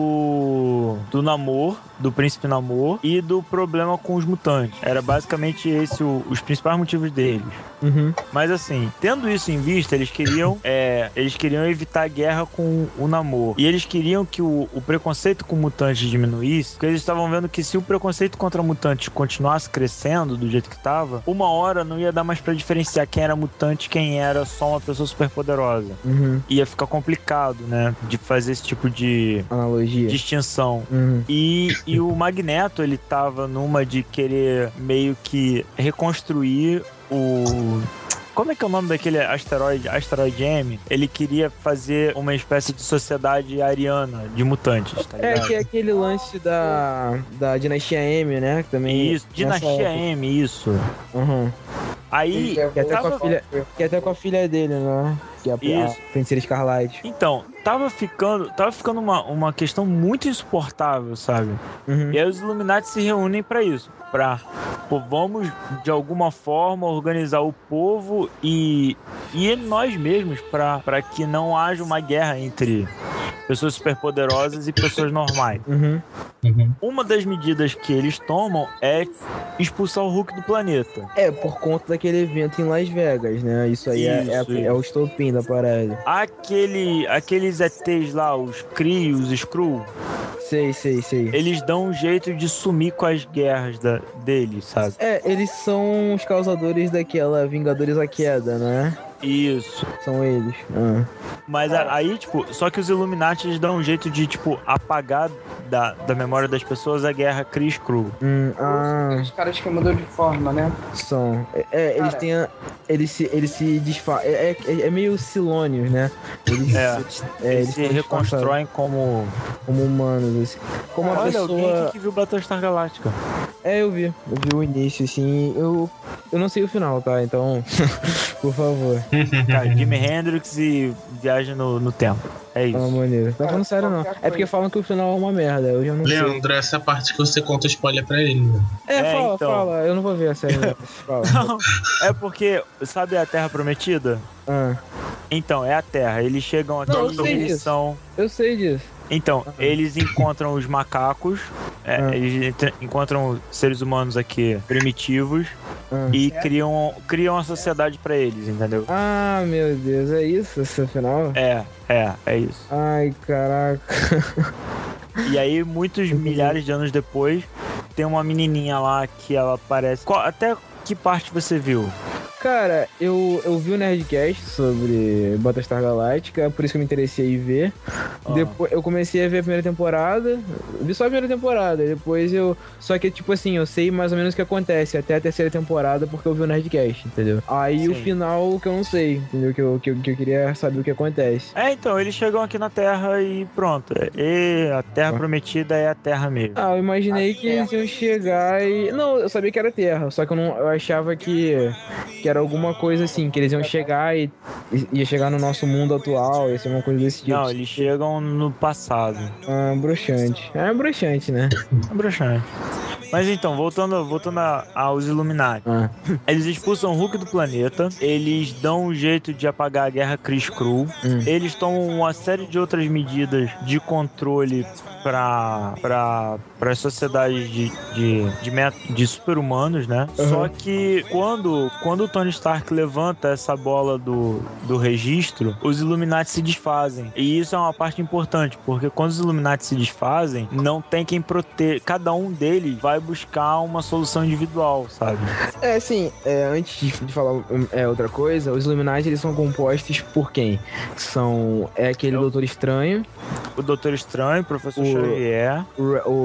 do do Namor, do Príncipe Namor e do problema com os mutantes. Era basicamente esse o- os principais motivos deles. Uhum. Mas assim, tendo isso em vista, eles queriam é, eles queriam evitar a guerra com o Namor. E eles queriam que o, o preconceito com mutantes diminuísse, porque eles estavam vendo que se o preconceito contra mutantes continuasse crescendo do jeito que estava, uma hora não ia dar mais pra diferenciar quem era mutante e quem era só uma pessoa super poderosa. Uhum. Ia ficar complicado, né, de fazer esse tipo de Analogia. distinção. Uhum. E, e o Magneto, ele tava numa de querer meio que reconstruir o... Como é que é o nome daquele asteroide, asteroide M? Ele queria fazer uma espécie de sociedade ariana de mutantes, tá É ligado? que é aquele lance da, da Dinastia M, né? Que também. Isso, nessa Dinastia época. M, isso. Uhum. Aí, Ele Que até, com tava... a filha, que até com a filha dele, né? Que é a, a Isso. Feiticeira Escarlate. Então, tava ficando, tava ficando uma, uma questão muito insuportável, sabe? Uhum. E aí os Illuminati se reúnem pra isso, pra, pô, vamos de alguma forma organizar o povo e, e nós mesmos pra, pra que não haja uma guerra entre pessoas superpoderosas e pessoas normais. Uhum. Uhum. Uma das medidas que eles tomam é expulsar o Hulk do planeta. É, por conta daquele evento em Las Vegas, né? Isso aí é, é, Isso, é o estopim da parada. Aquele, aqueles E Tês lá, os Kree, os Skrull, Sei, sei, sei. eles dão um jeito de sumir com as guerras da, deles, sabe? É, eles são os causadores daquela Vingadores à Queda, né? Isso. São eles. Ah. Mas a- aí, tipo, só que os Illuminati eles dão um jeito de, tipo, apagar da, da memória das pessoas a guerra Kree Skrull. Hum, ah, Os caras que mudam de forma, né? são. É, é, eles Cara. têm. A, eles se, eles se desfazem. É, é, é meio Silônios, né? Eles, É. se, é, Eles eles se são disfarçados reconstroem como... como humanos, assim. Como uma Olha, alguém pessoa. aqui que viu Battlestar Galactica. É, eu vi. Eu vi o início, assim. Eu, eu não sei o final, tá? Então, por favor. Cara, Jimi Hendrix e Viagem no, no Tempo. É É uma isso. maneira. Tá falando sério, não. É porque falam que o final é uma merda. Eu já não sei. Leandro, essa é a parte que você conta spoiler pra ele. Né? É, É, fala, então. fala. Eu não vou ver a série. Não. Fala. Não, é porque, sabe a Terra Prometida? Ah, Então, é a Terra. Eles chegam aqui Não, eu e sei eles disso. são... eu sei disso. Então, eles encontram os macacos, é, Ah. eles entra- encontram seres humanos aqui primitivos Ah. e criam, criam uma sociedade pra eles, entendeu? Ah, meu Deus, é isso esse final? É, é, é isso. Ai, caraca. E aí, muitos milhares de anos depois, tem uma menininha lá que ela parece... Qual- até que parte você viu? Cara, eu, eu vi o Nerdcast sobre Battlestar Galactica, por isso que eu me interessei em ver. Ah. Depois eu comecei a ver a primeira temporada, vi só a primeira temporada, depois eu... Só que, tipo assim, eu sei mais ou menos o que acontece até a terceira temporada, porque eu vi o Nerdcast, entendeu? Aí o Sim. final que eu não sei, entendeu? Que eu, que, eu, que eu queria saber o que acontece. É, então, eles chegam aqui na Terra e pronto. E a Terra Ah. Prometida é a Terra mesmo. Ah, eu imaginei A que eles iam chegar e... Não, eu sabia que era Terra, só que eu, não, eu achava que, que era alguma coisa assim, que eles iam chegar e e- ia chegar no nosso mundo atual, ia ser uma coisa desse tipo. Não, eles chegam no passado. Ah, broxante. É broxante, né? É broxante. Mas então, voltando, voltando a- aos Illuminati. Ah. Eles expulsam o Hulk do planeta, eles dão um jeito de apagar a guerra Kree-Skrull, Hum. eles tomam uma série de outras medidas de controle para para para as sociedades de de, de, met- de super-humanos, né? Uhum. Só que quando quando o Tony Stark levanta essa bola do, do registro, os Illuminati se desfazem. E isso é uma parte importante, porque quando os Illuminati se desfazem, não tem quem proteger. Cada um deles vai buscar uma solução individual, sabe? É, assim, é, antes de, de falar hum, é, outra coisa, os Illuminati eles são compostos por quem? São. É aquele Eu- Doutor Estranho, O Doutor Estranho, o Professor O- Xavier, o,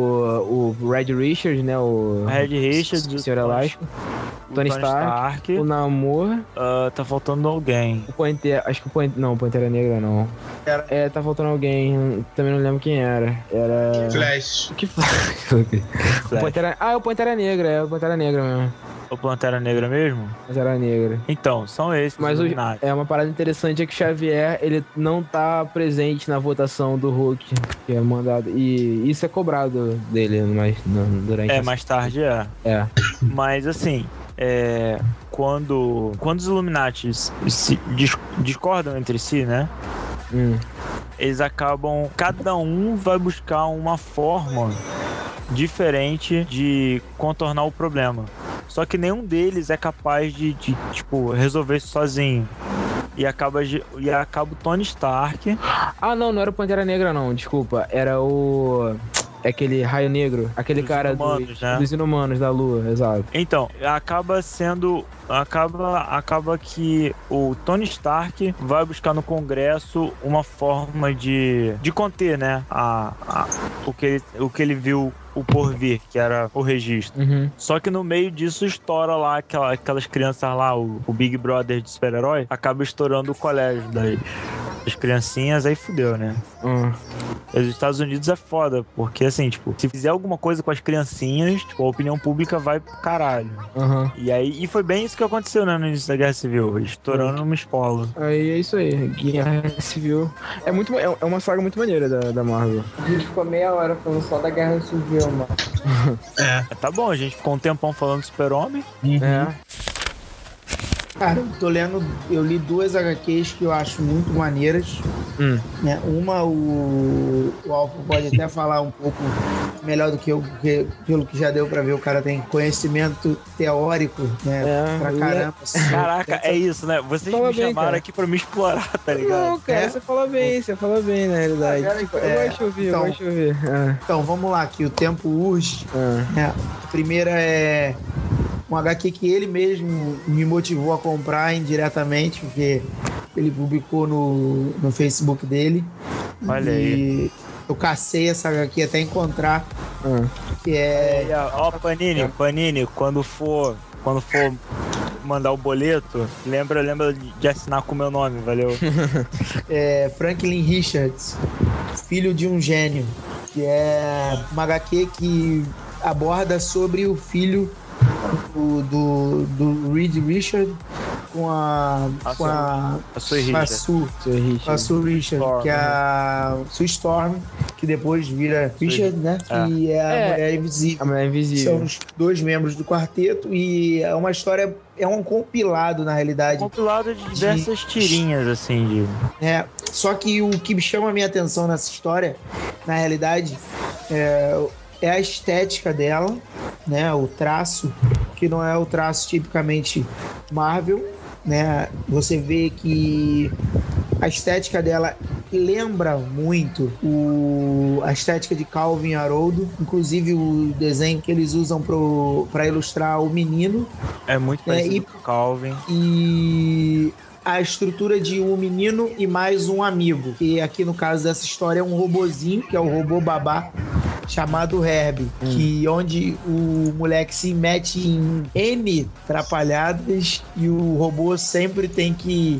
o, o Red Richard, né? O. Red Richards, o o Senhor Tony- Elástico, o Tony Stark, o Namor, ah, tá faltando alguém. o Pantera. Acho que o Pantera. Não, o Pantera Negra não. Era. É, tá faltando alguém. Também não lembro quem era. Era. Flash. Que Flash? O Flash. Pantera... Ah, é o Pantera Negra, é o Pantera Negra mesmo. O Pantera Negra mesmo? Pantera Negra. Então, são esses. Mas os o, Illuminati. é uma parada interessante é que o Xavier, ele não tá presente na votação do Hulk, que é mandado. E isso é cobrado dele, mas não, durante É, a- mais tarde é. É. Mas assim, é, quando, quando os Illuminati se- se dis- discordam entre si, né? Hum. Eles acabam. Cada um vai buscar uma forma diferente de contornar o problema. Só que nenhum deles é capaz de, de tipo, resolver isso sozinho. E acaba, ge- e acaba o Tony Stark. Ah, não, não era o Pantera Negra, não, desculpa. Era o. É aquele Raio Negro. Aquele Dos cara Inumanos, dos, né? dos Inumanos da Lua, exato. Então, acaba sendo. Acaba, acaba que o Tony Stark vai buscar no Congresso uma forma de, de conter, né? A, a- o, que ele, o que ele viu o porvir, que era o registro. Uhum. Só que no meio disso estoura lá aquela- aquelas crianças lá, o, o Big Brother de super-herói, acaba estourando o colégio das, das criancinhas, aí fudeu, né? Hum. E os Estados Unidos é foda, porque assim, tipo, se fizer alguma coisa com as criancinhas, tipo, a opinião pública vai pro caralho. Aham. E aí, e foi bem isso que aconteceu, né, no início da Guerra Civil, estourando numa escola. Aí é isso aí. Guerra Civil. É, muito, é é uma saga muito maneira da, da Marvel. A gente ficou meia hora falando só da Guerra Civil, mano. É. Tá bom, a gente ficou um tempão falando do Super-Homem. Uhum. É. Cara, eu tô lendo, eu li duas agá quês que eu acho muito maneiras. Hum. Né? Uma, o, o Alfa pode até falar um pouco melhor do que eu, porque pelo que já deu pra ver, o cara tem conhecimento teórico, né? É, pra eu- caramba. Caraca, é isso, né? Vocês Fala me bem, chamaram cara. aqui pra me explorar, tá ligado? Não, cara, É. você fala bem, você fala bem, na realidade. Ah, Tipo, é, eu gosto de ouvir, então. eu gosto de ouvir. Ah, Então, vamos lá, que o tempo urge. ah. Né? A primeira é um agá quê que ele mesmo me motivou a comprar indiretamente, porque ele publicou no, no Facebook dele. Olha e eu cacei essa agá quê até encontrar, Ah. que é E, ó, ó, Panini, Panini, quando for, quando for mandar o boleto, lembra, lembra de assinar com o meu nome, valeu? é, Franklin Richards, Filho de um Gênio, que é uma agá quê que aborda sobre o filho do, do, do Reed Richard com a, A com a, A sua com a Richard. Sue, Seu Richard. com a Sue Richard, Storm, que é a Sue Storm, que depois vira Richard, né? Que é a É. Mulher A Invisível. Mulher São Invisível. os dois membros do quarteto e é uma história, é um compilado na realidade. Compilado de diversas tirinhas, assim, de... É, só que o que me chama a minha atenção nessa história, na realidade, é, é a estética dela, né? O traço, que não é o traço tipicamente Marvel, né? Você vê que a estética dela lembra muito o, a estética de Calvin Haroldo, inclusive o desenho que eles usam para ilustrar o menino É muito parecido e- com o Calvin. E a estrutura de um menino e mais um amigo. Que aqui no caso dessa história é um robozinho, que é o robô babá, chamado Herbie. Que onde o moleque se mete em N atrapalhadas e o robô sempre tem que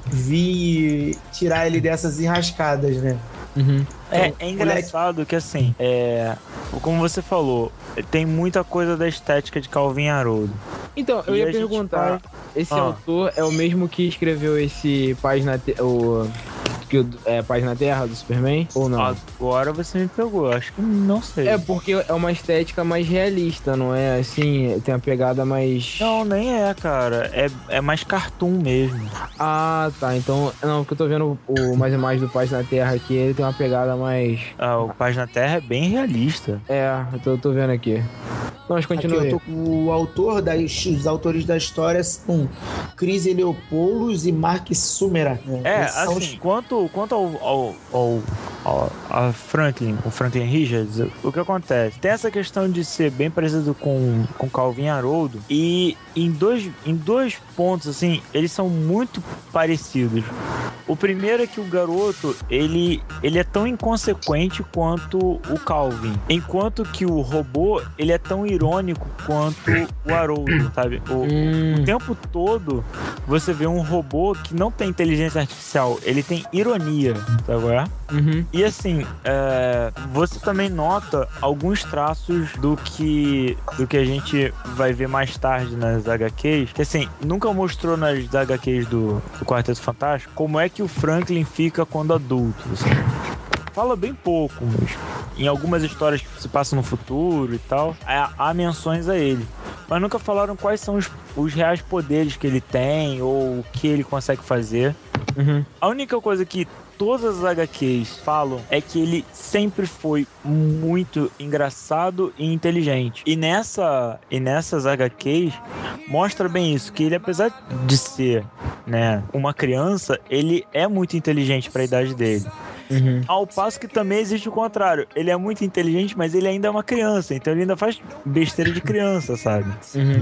vir tirar ele dessas enrascadas, né? Uhum. É, Então, é engraçado que assim, é, como você falou, tem muita coisa da estética de Calvin Haroldo. Então, eu E ia a gente perguntar, esse Ah. autor é o mesmo que escreveu esse Página Te- o que o- é Página Terra do Superman ou não? Agora você me pegou, acho que não sei. É porque é uma estética mais realista, não é? Assim, tem uma pegada mais. Não, nem é, cara. É, é mais cartoon mesmo. Ah, tá. Então, não, porque eu tô vendo o mais imagens do Página Terra aqui, ele tem uma pegada mais. Ah, o Página Terra é bem realista. É, eu tô, eu tô vendo aqui. Não, mas Aqui continua aí. eu tô com o autor das, os autores da história são Chris Leopoulos e Mark Sumera. É, Eles são assim, quanto, quanto ao, ao, ao, ao a Franklin, o Franklin Richards, o que acontece? Tem essa questão de ser bem parecido com, com Calvin Haroldo e em dois, em dois pontos, assim, eles são muito parecidos. O primeiro é que o garoto, ele, ele é tão inconsequente quanto o Calvin, enquanto que o robô, ele é tão irônico quanto o Haroldo, sabe? O, Hum, O tempo todo você vê um robô que não tem inteligência artificial, ele tem ironia, sabe qual é? uhum. E assim, é, você também nota alguns traços do que, do que a gente vai ver mais tarde nas H Qs, que assim, nunca mostrou nas H Qs do, do Quarteto Fantástico como é que o Franklin fica quando adulto, assim. Fala bem pouco, mas em algumas histórias que se passam no futuro e tal, há, há menções a ele. Mas nunca falaram quais são os, os reais poderes que ele tem ou o que ele consegue fazer. Uhum. A única coisa que todas as H Qs falam é que ele sempre foi muito engraçado e inteligente. E nessa e nessas H Qs mostra bem isso, que ele, apesar de ser, né, uma criança, ele é muito inteligente para a idade dele. Uhum. Ao passo que também existe o contrário. Ele é muito inteligente, mas ele ainda é uma criança. Então ele ainda faz besteira de criança, sabe? Uhum.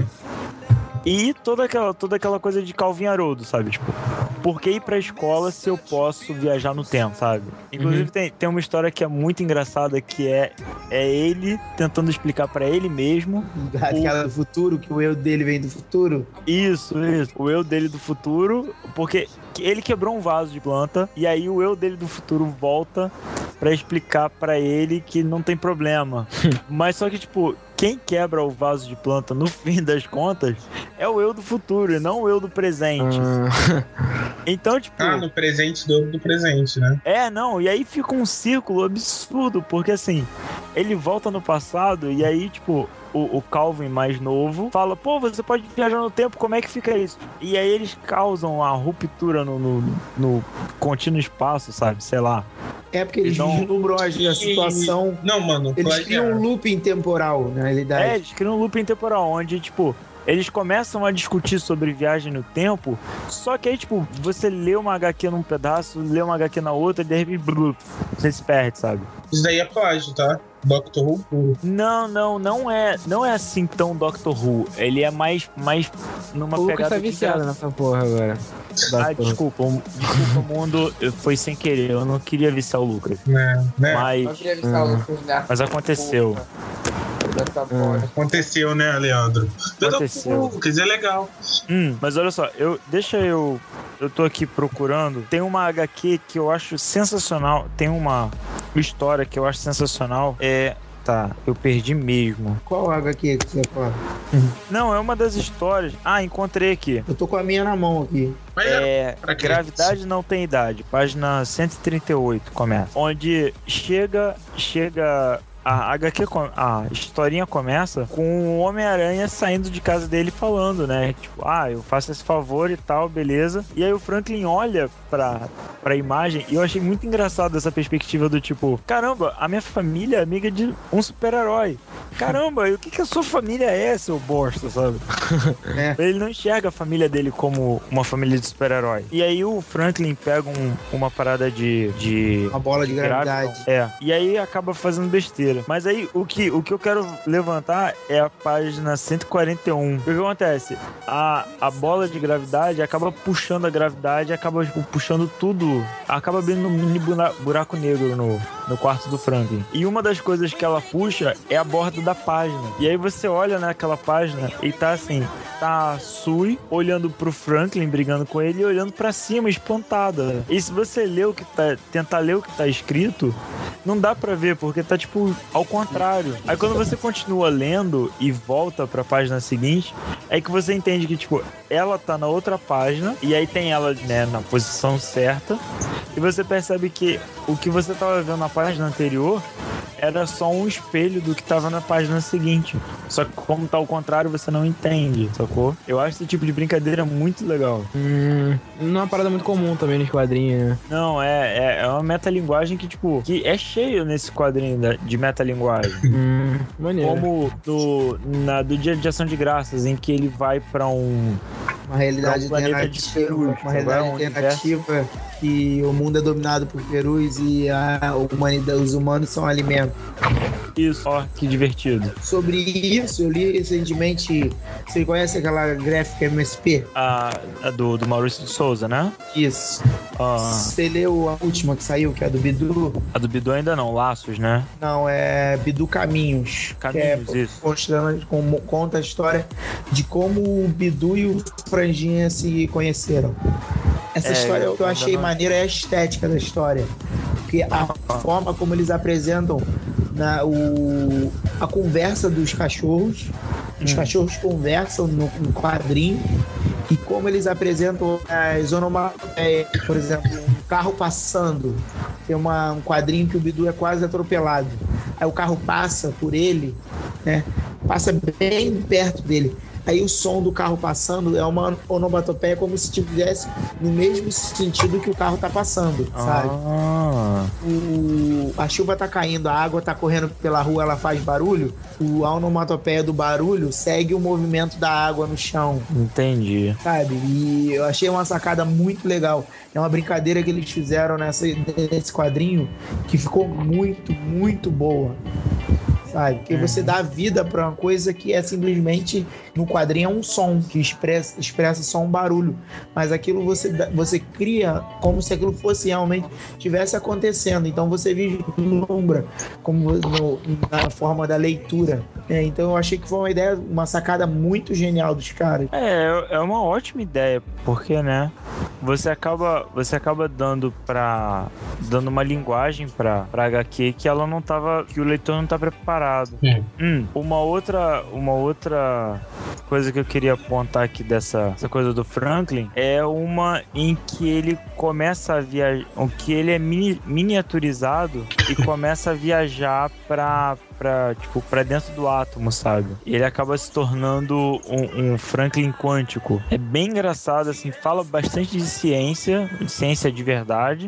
E toda aquela, toda aquela coisa de Calvin Haroldo, sabe? Tipo, por que ir pra escola se eu posso viajar no tempo, sabe? Inclusive, Uhum. tem, tem uma história que é muito engraçada, que é, é ele tentando explicar pra ele mesmo. aquela do futuro, que o eu dele vem do futuro. Isso, isso. O eu dele do futuro, porque ele quebrou um vaso de planta, e aí o eu dele do futuro volta pra explicar pra ele que não tem problema. Mas só que, tipo, quem quebra o vaso de planta no fim das contas é o eu do futuro e não o eu do presente. Ah, Então, tipo, Ah, no presente do, do presente, né? é, não, e aí fica um círculo absurdo, porque assim, ele volta no passado e aí, tipo, o, o Calvin mais novo fala, pô, você pode viajar no tempo, como é que fica isso? E aí eles causam a ruptura no, no, no contínuo espaço, sabe? Sei lá. É porque eles Então- vislumbram a, a situação. Não, mano, Eles plagiar. criam um looping temporal, na É, realidade. eles criam um looping temporal, onde, tipo, eles começam a discutir sobre viagem no tempo, só que aí, tipo, você lê uma H Q num pedaço, lê uma H Q na outra, e de repente, blu, você se perde, sabe? Isso daí é plágio, tá? Doctor Who puro. Não, não, não é, não é assim tão Doctor Who. Ele é mais, mais numa o Lucas pegada tá de viciado gra- nessa porra agora. Ah, desculpa, um- desculpa, mundo, eu- foi sem querer. Eu não queria viciar o Lucas, Né? né? Eu mas, queria avisar o Hum. Lucas nessa mas aconteceu. porra dessa bola. Aconteceu, né, Leandro? Aconteceu. Quer dizer, legal. Hum, mas olha só, eu deixa eu, eu tô aqui procurando. Tem uma H Q que eu acho sensacional. Tem uma história que eu acho sensacional. É, tá, eu perdi mesmo. Qual H Q que você fala? Não, é uma das histórias. Ah, encontrei aqui. Eu tô com a minha na mão aqui. Mas é, É, pra quê? Gravidade Não Tem Idade, página cento e trinta e oito começa. Onde chega, chega a H Q, com- a historinha começa com o Homem-Aranha saindo de casa dele falando, né? Tipo, ah, eu faço esse favor e tal, beleza. E aí o Franklin olha pra, pra imagem e eu achei muito engraçado essa perspectiva do tipo, caramba, a minha família é amiga de um super-herói. Caramba, e o que que a sua família é, seu bosta, sabe? É. Ele não enxerga a família dele como uma família de super-herói. E aí o Franklin pega um- uma parada de... de Uma bola de de gravidade. É. E aí acaba fazendo besteira. brincadeira. Mas aí, o que, o que eu quero levantar é a página cento e quarenta e um. O que acontece? A, a bola de gravidade acaba puxando a gravidade, acaba tipo, puxando tudo, acaba abrindo um mini bura- buraco negro no, no quarto do Franklin. E uma das coisas que ela puxa é a borda da página. E aí você olha naquela página e tá assim, tá a Sue olhando pro Franklin, brigando com ele, e olhando pra cima, espantada. E se você ler o que tá, tentar ler o que tá escrito, não dá pra ver, porque tá tipo ao contrário. Aí quando você continua lendo e volta pra página seguinte, é que você entende que tipo, ela tá na outra página, e aí tem ela, né, na posição certa, e você percebe que o que você tava vendo na página anterior era só um espelho do que tava na página seguinte. Só que como tá ao contrário, você não entende, sacou? Eu acho esse tipo de brincadeira muito legal. Hum, não é uma parada muito comum também nos quadrinhos, né? Não, é, é, é uma metalinguagem que, tipo, que é cheio nesse quadrinho da, de metalinguagem. Hum, maneiro. Como no, na, do Dia de Ação de Graças, em que ele vai pra um... Uma realidade pra um planeta de alternativa, perus, uma sabe? realidade Um universo. alternativa que o mundo é dominado por perus e a humanidade, os humanos são alimento. Isso, ó, que divertido. Sobre isso, eu li recentemente. Você conhece aquela gráfica M S P? A, a do, do Maurício de Souza, né? Isso. Ah, Você leu a última que saiu, que é a do Bidu? a do Bidu ainda não, Laços, né? Não, é Bidu Caminhos. Caminhos, que é, isso. Mostrando, como, conta a história de como o Bidu e o Franjinha se conheceram. Essa É, história eu que eu achei ainda não- maneira é a estética da história. Porque a forma como eles apresentam na, o, a conversa dos cachorros. Os Hum. cachorros conversam no, no quadrinho. E como eles apresentam as onomatopeias. Por exemplo, um carro passando. Tem uma, um quadrinho que o Bidu é quase atropelado. Aí o carro passa por ele, né? Passa bem perto dele. Aí o som do carro passando é uma onomatopeia como se estivesse no mesmo sentido que o carro tá passando, sabe? Ah, O, a chuva tá caindo, a água tá correndo pela rua, ela faz barulho. O, a onomatopeia do barulho segue o movimento da água no chão, entendi. sabe? E eu achei uma sacada muito legal. É uma brincadeira que eles fizeram nessa, nesse quadrinho que ficou muito, muito boa. Sabe? Porque você dá vida pra uma coisa que é simplesmente, no quadrinho é um som, que expressa, expressa só um barulho. Mas aquilo você, dá- você cria como se aquilo fosse realmente tivesse acontecendo. Então você vislumbra como no- na forma da leitura. É, então eu achei que foi uma ideia, uma sacada muito genial dos caras. É, é uma ótima ideia, porque, né, você acaba, você acaba dando pra, dando uma linguagem pra, pra agá quê que ela não tava, que o leitor não tá preparado. Hum. Hum, uma outra, uma outra coisa que eu queria apontar aqui dessa, dessa coisa do Franklin é uma em que ele começa a viajar, que ele é mini, miniaturizado e começa a viajar pra Pra, tipo, pra dentro do átomo, sabe? E ele acaba se tornando um, um Franklin quântico. É bem engraçado, assim, fala bastante de ciência, de ciência de verdade.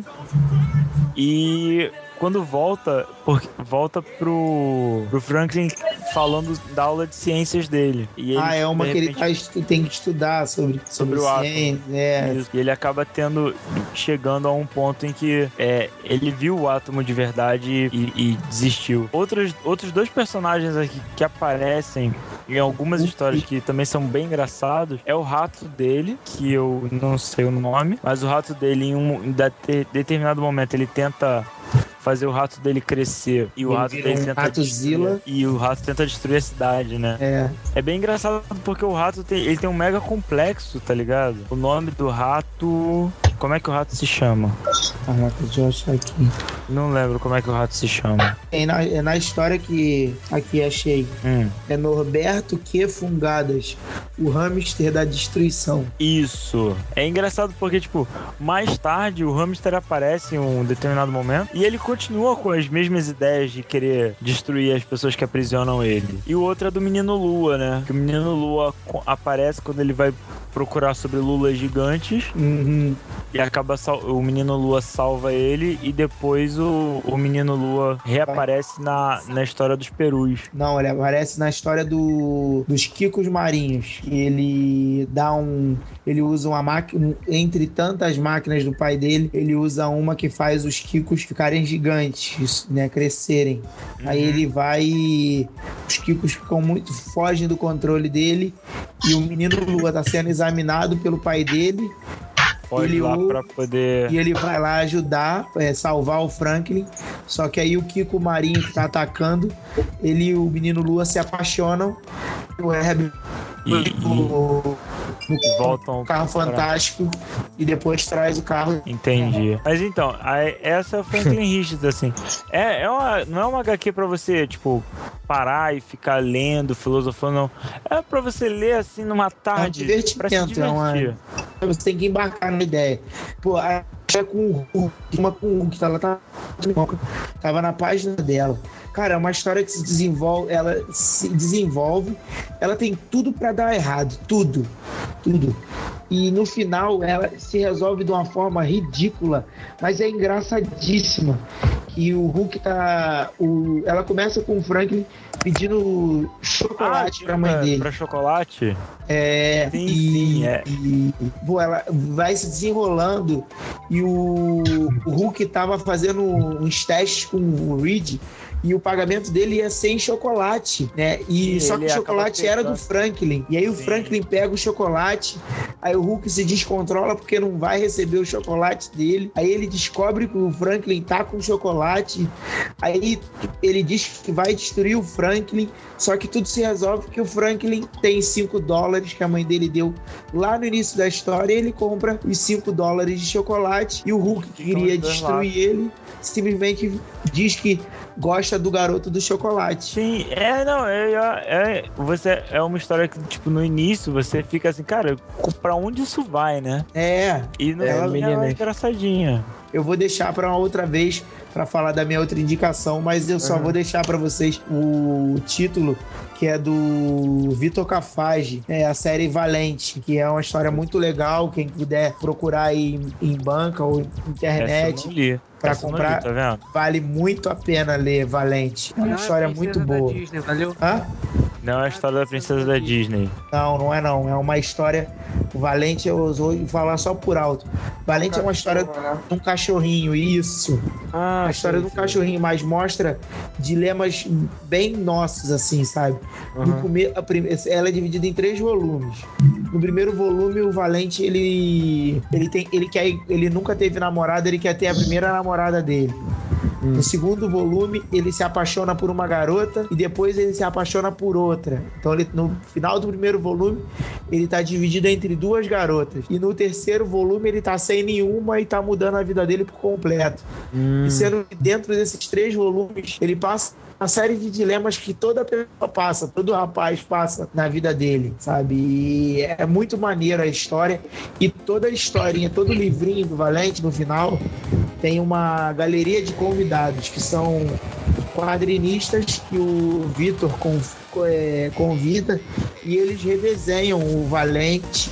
E quando volta, porque volta pro, pro Franklin falando da aula de ciências dele. E ele, Ah, é uma de que ele repente, tá estu- tem que estudar sobre, sobre, Sobre o átomo. ciência. É. Isso. E ele acaba tendo, chegando a um ponto em que é, ele viu o átomo de verdade e, e desistiu. Outros, outros dois personagens aqui que aparecem em algumas histórias que também são bem engraçados é o rato dele, que eu não sei o nome, mas o rato dele em um em dete- determinado momento ele tenta fazer o rato dele crescer e o Ele rato vira dele um tenta Ratozilla. destruir, e o rato tenta destruir a cidade, né? É. É bem engraçado porque o rato tem, ele tem um mega complexo, tá ligado? O nome do rato... Como é que o rato se chama? Caraca, deixa eu achar aqui. Não lembro como é que o rato se chama. É na, é na história que aqui achei. Hum. É Norberto Q. Fungadas, o hamster da destruição. Isso. É engraçado porque, tipo, mais tarde o hamster aparece em um determinado momento e ele continua com as mesmas ideias de querer destruir as pessoas que aprisionam ele. E o outro é do Menino Lua, né? Que o Menino Lua co- aparece quando ele vai procurar sobre lulas gigantes. Uhum. e acaba sal- o Menino Lua salva ele e depois o, o Menino Lua reaparece na, na história dos perus. Não, ele aparece na história do, dos Kikos Marinhos. Ele dá um... Ele usa uma máquina... Entre tantas máquinas do pai dele, ele usa uma que faz os Kikos ficarem gigantes, né? Crescerem. Uhum. Aí ele vai e... Os Kikos ficam muito... Fogem do controle dele. E o Menino Lua tá sendo examinado pelo pai dele. Pode ele ir lá o... pra poder... E ele vai lá ajudar, é, salvar o Franklin. Só que aí o Kiko Marinho que tá atacando, ele e o Menino Lua se apaixonam. O Herb E, no, no voltam carro pra- fantástico e depois traz o carro. Entendi. Mas então, a- essa é o Franklin Richards, assim. É, é uma, não é uma agá quê pra você, tipo, parar e ficar lendo, filosofando, não. É pra você ler, assim, numa tarde, pra se divertimento, é uma- divertir. Você tem que embarcar na ideia. Pô, a é com o Hulk, uma com o Hulk, tá, ela tá, tava na página dela. Cara, é uma história que se desenvolve, ela se desenvolve, ela tem tudo pra dar errado, tudo, tudo. E no final ela se resolve de uma forma ridícula, mas é engraçadíssima. E o Hulk tá, o, ela começa com o Franklin pedindo chocolate Ah, pra mãe pra- dele. Pra chocolate? É, Sim, e, sim, é. e pô, ela vai se desenrolando e o, o Hulk tava fazendo uns testes com o Reed e o pagamento dele ia ser em chocolate, né? E E só ele que o acaba chocolate era do pegando. Franklin. E aí o Sim. Franklin pega o chocolate, aí o Hulk se descontrola porque não vai receber o chocolate dele. Aí ele descobre que o Franklin tá com chocolate. Aí ele diz que vai destruir o Franklin, só que tudo se resolve porque o Franklin tem cinco dólares que a mãe dele deu lá no início da história. Ele compra os cinco dólares de chocolate e o Hulk, que Ficam queria os dois destruir ele, simplesmente diz que gosta do garoto do chocolate. Sim, é, não, é, é, é, você, é uma história que, tipo, no início você fica assim, cara, pra onde isso vai, né? É, E no É, ela, menina. ela é engraçadinha. eu vou deixar para uma outra vez para falar da minha outra indicação, mas eu só Uhum. vou deixar para vocês o título, que é do Vitor Cafage, é a série Valente, que é uma história muito legal. Quem puder procurar aí em, em banca ou Essa eu internet não li. pra Essa eu não comprar, li, tá vendo? vale muito a pena ler Valente. É uma Não, história Princesa muito da boa. Disney, valeu? Hã? Não é a história da princesa da Disney. Não, não é não. É uma história. O Valente eu vou falar só por alto. Valente é uma história Né? de um cachorrinho, isso. Ah, A história de um cachorrinho, mas mostra dilemas bem nossos, assim, sabe? No come... a prime- Ela é dividida em três volumes. No primeiro volume, o Valente, ele. Ele tem. Ele quer. Ele nunca teve namorada, ele quer ter a primeira namorada dele. No segundo volume, ele se apaixona por uma garota e depois ele se apaixona por outra. Então, ele, no final do primeiro volume, ele tá dividido entre duas garotas. E no terceiro volume, ele tá sem nenhuma e tá mudando a vida dele por completo. E sendo que dentro desses três volumes, ele passa uma série de dilemas que toda pessoa passa, todo rapaz passa na vida dele, sabe? E é muito maneiro a história. E toda a historinha, todo o livrinho do Valente, no final, tem uma galeria de convidados, que são quadrinistas que o Vitor con- é, convida, e eles redesenham o Valente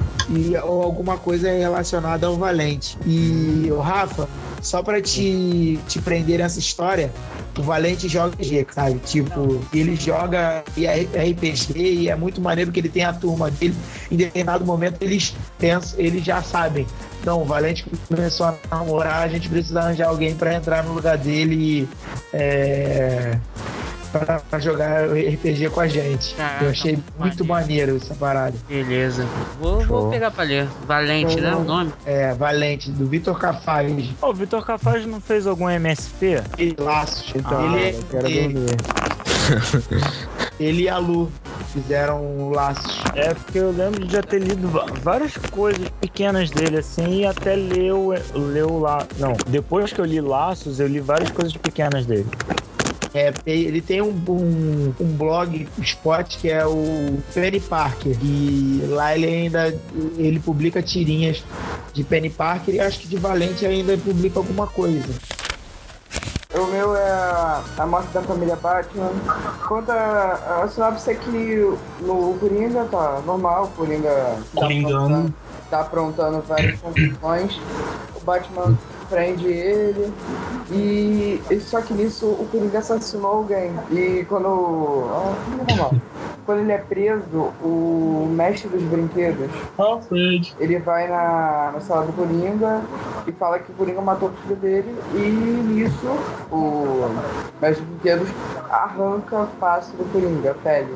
e, ou alguma coisa relacionada ao Valente. E o Rafa, só pra te, te prender nessa história, o Valente joga R P G, sabe? Tipo, ele joga R P G e é muito maneiro que ele tem a turma dele. Em determinado momento eles pensam, eles já sabem. Não, o Valente começou a namorar, a gente precisa arranjar alguém pra entrar no lugar dele é, pra, pra jogar R P G com a gente. Caraca, Eu achei muito maneiro essa parada. Beleza. Vou, vou Show. pegar pra ler. Valente, né? O nome? É, Valente, do Vitor Cafage. Ô, o Vitor Cafage não fez algum M S P? E Laços. Então, ele, eu quero ele, dormir. ele e a Lu fizeram Laços. É, porque eu lembro de já ter lido va- várias coisas pequenas dele, assim, e até leu, leu lá. Não, depois que eu li Laços, eu li várias coisas pequenas dele. É, ele tem um, um, um blog spot que é o Penny Parker, e lá ele ainda ele publica tirinhas de Penny Parker, e acho que de Valente ainda publica alguma coisa. O meu é a, a morte da família Batman. Conta a, a sinopse é que no o Coringa tá normal, o Coringa... Coringão. tá aprontando várias confusões. O Batman prende ele e e só que nisso o Coringa assassinou alguém. E quando ah, não, não. Quando ele é preso, o mestre dos brinquedos, Alfred. ele vai na, na sala do Coringa e fala que o Coringa matou o filho dele e nisso o mestre dos brinquedos arranca a face do Coringa, a pele.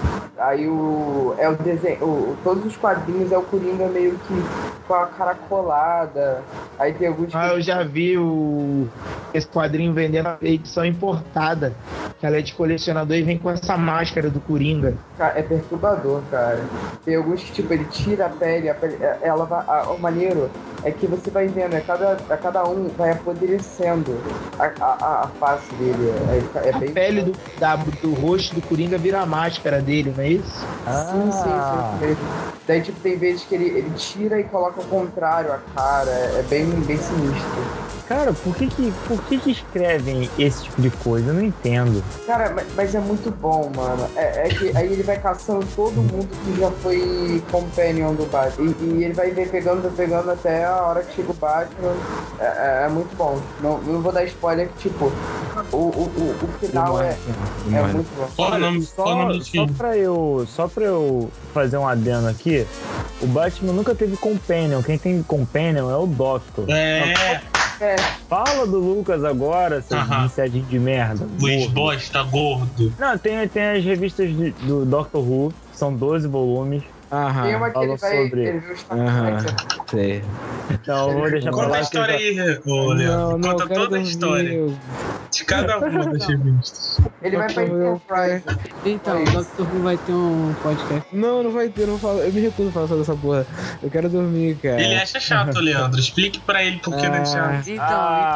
Aí o é o desenho, o, todos os quadrinhos é o Coringa meio que com a cara colada. Aí tem alguns Ah, eu já vi o esse quadrinho vendendo a edição importada, que ela é de colecionador e vem com essa máscara do Coringa. Cara, é perturbador, cara. Tem alguns que, tipo, ele tira a pele, a pele ela vai, a, o maneiro é que você vai vendo, é cada, a cada um vai apodrecendo a, a, a face dele. É, é A bem... pele do, da, do rosto do Coringa vira a máscara dele, não é isso? Sim, sim, sim, sim. Daí, tipo, tem vezes que ele, ele tira e coloca ao contrário a cara. É, é bem, bem sinistro. Cara, por que que, por que que escrevem esse tipo de coisa? Eu não entendo. Cara, mas, mas é muito bom, mano. É, é que aí ele vai caçando todo mundo que já foi companion do Batman. E, e ele vai ver pegando, pegando até a hora que chega o Batman. É, é, é muito bom. Não, não vou dar spoiler que, tipo, o, o, o, o final é, é muito bom. Qual é o nome, qual é o nome Só, do só, filme? pra eu, só pra eu fazer um adendo aqui, o Batman nunca teve companion. Quem tem companion é o Doctor. É, É, Fala do Lucas agora, seu Aham. insetinho de merda. Luiz gordo. Bosta Gordo. Não, tem, tem as revistas de- do Doctor Who, são doze volumes. tem Aham, uma que ele falou vai. sobre- Ele viu os aham, sei. Então eu vou deixar pra Conta lá a que eu história já- aí, ô Leandro. Não, não, Conta eu quero toda a dormir, história eu- de cada uma das revistas. Ele vai pra Eu- Enterprise. Então, o Doctor Who vai ter um podcast. Não, não vai ter, eu não falo. Eu me recuso a falar sobre essa porra. Eu quero dormir, cara. Ele acha chato, Leandro. Explique pra ele por que não é chato. Então,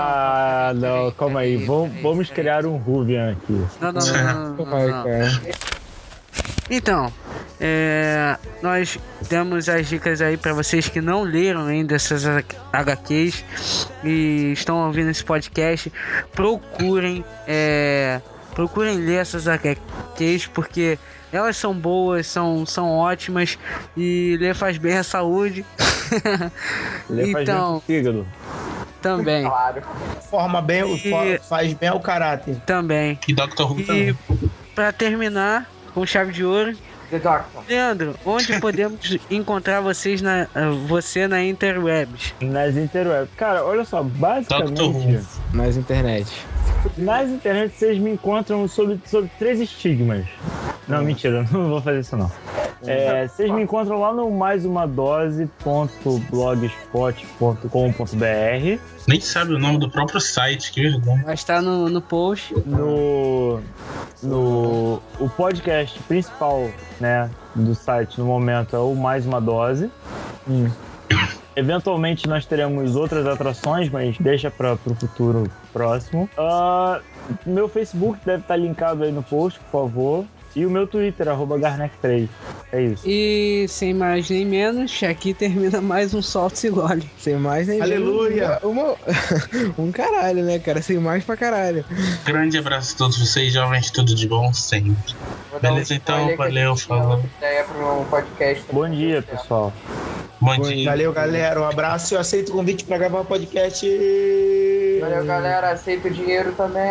Ah, então. não, calma aí. Vamos, vamos criar um Rubian aqui. Não, não, não, não, não, Vai, não. cara. Então, é, nós demos as dicas aí pra vocês que não leram ainda essas H Qs e estão ouvindo esse podcast. Procurem, é, procurem ler essas H Qs porque elas são boas, são, são ótimas e ler faz bem à saúde. Ele faz Então- bem pro fígado. Também, Claro. Forma bem, o- E- faz bem ao caráter. também. E Doctor Who E também. pra terminar com chave de ouro, The Doctor. Leandro, onde podemos encontrar vocês na, você na Interwebs? Nas interwebs. Cara, olha só, Doctor basicamente, Who. Nas internet. nas internet vocês me encontram sobre, sobre três estigmas. Não, mentira, não vou fazer isso não. É, vocês me encontram lá no mais uma dose ponto blogspot ponto com ponto br, Nem sabe o nome do próprio site, que vergonha. Vai estar no, no post. no no o podcast principal, né, do site no momento é o Mais Uma Dose. Eventualmente nós teremos outras atrações, mas deixa para o futuro próximo. Ah, meu Facebook deve estar linkado aí no post, por favor. E o meu Twitter, arroba Garnec três. É isso. E sem mais nem menos, aqui termina mais um Solto Se Gole. Sem mais nem Aleluia! menos, Uma, um caralho, né, cara? Sem mais pra caralho. Grande abraço a todos vocês, jovens, tudo de bom sempre. Vou dar um Beleza, então, spoiler que a valeu, gente tinha falou. uma ideia para um podcast. Bom dia, pessoal. Bom dia. Valeu, galera. Um abraço. Eu aceito o convite pra gravar o podcast. Valeu, galera. Aceita o dinheiro também.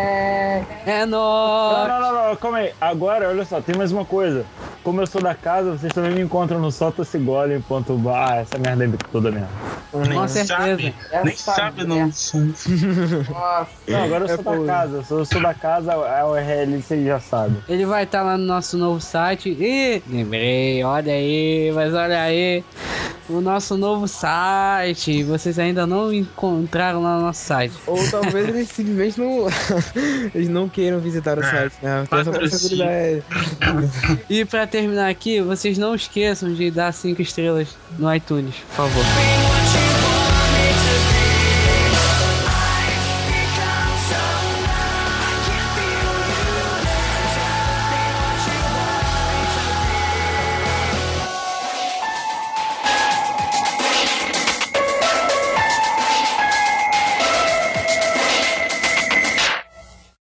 É Não, nóis! não, não, não, calma aí. Agora, olha só, tem mais uma coisa. Como eu sou da casa, vocês também me encontram no soltasigole ponto bar. Ah, essa merda aí toda mesmo. Nem Com certeza. sabe, nem Essa sabe não. Nossa. Não, agora eu É sou da por- casa. Eu sou, eu sou da casa, a U R L vocês já sabem. Ele vai estar lá no nosso novo site. E lembrei, olha aí, mas olha aí. O nosso novo site. Vocês ainda não encontraram lá no nosso site. Ou talvez eles simplesmente não. Eles não queiram visitar o É, site, né? Tem essa patrocínio. possibilidade. E pra terminar aqui, vocês não esqueçam de dar cinco estrelas no iTunes, por favor. Be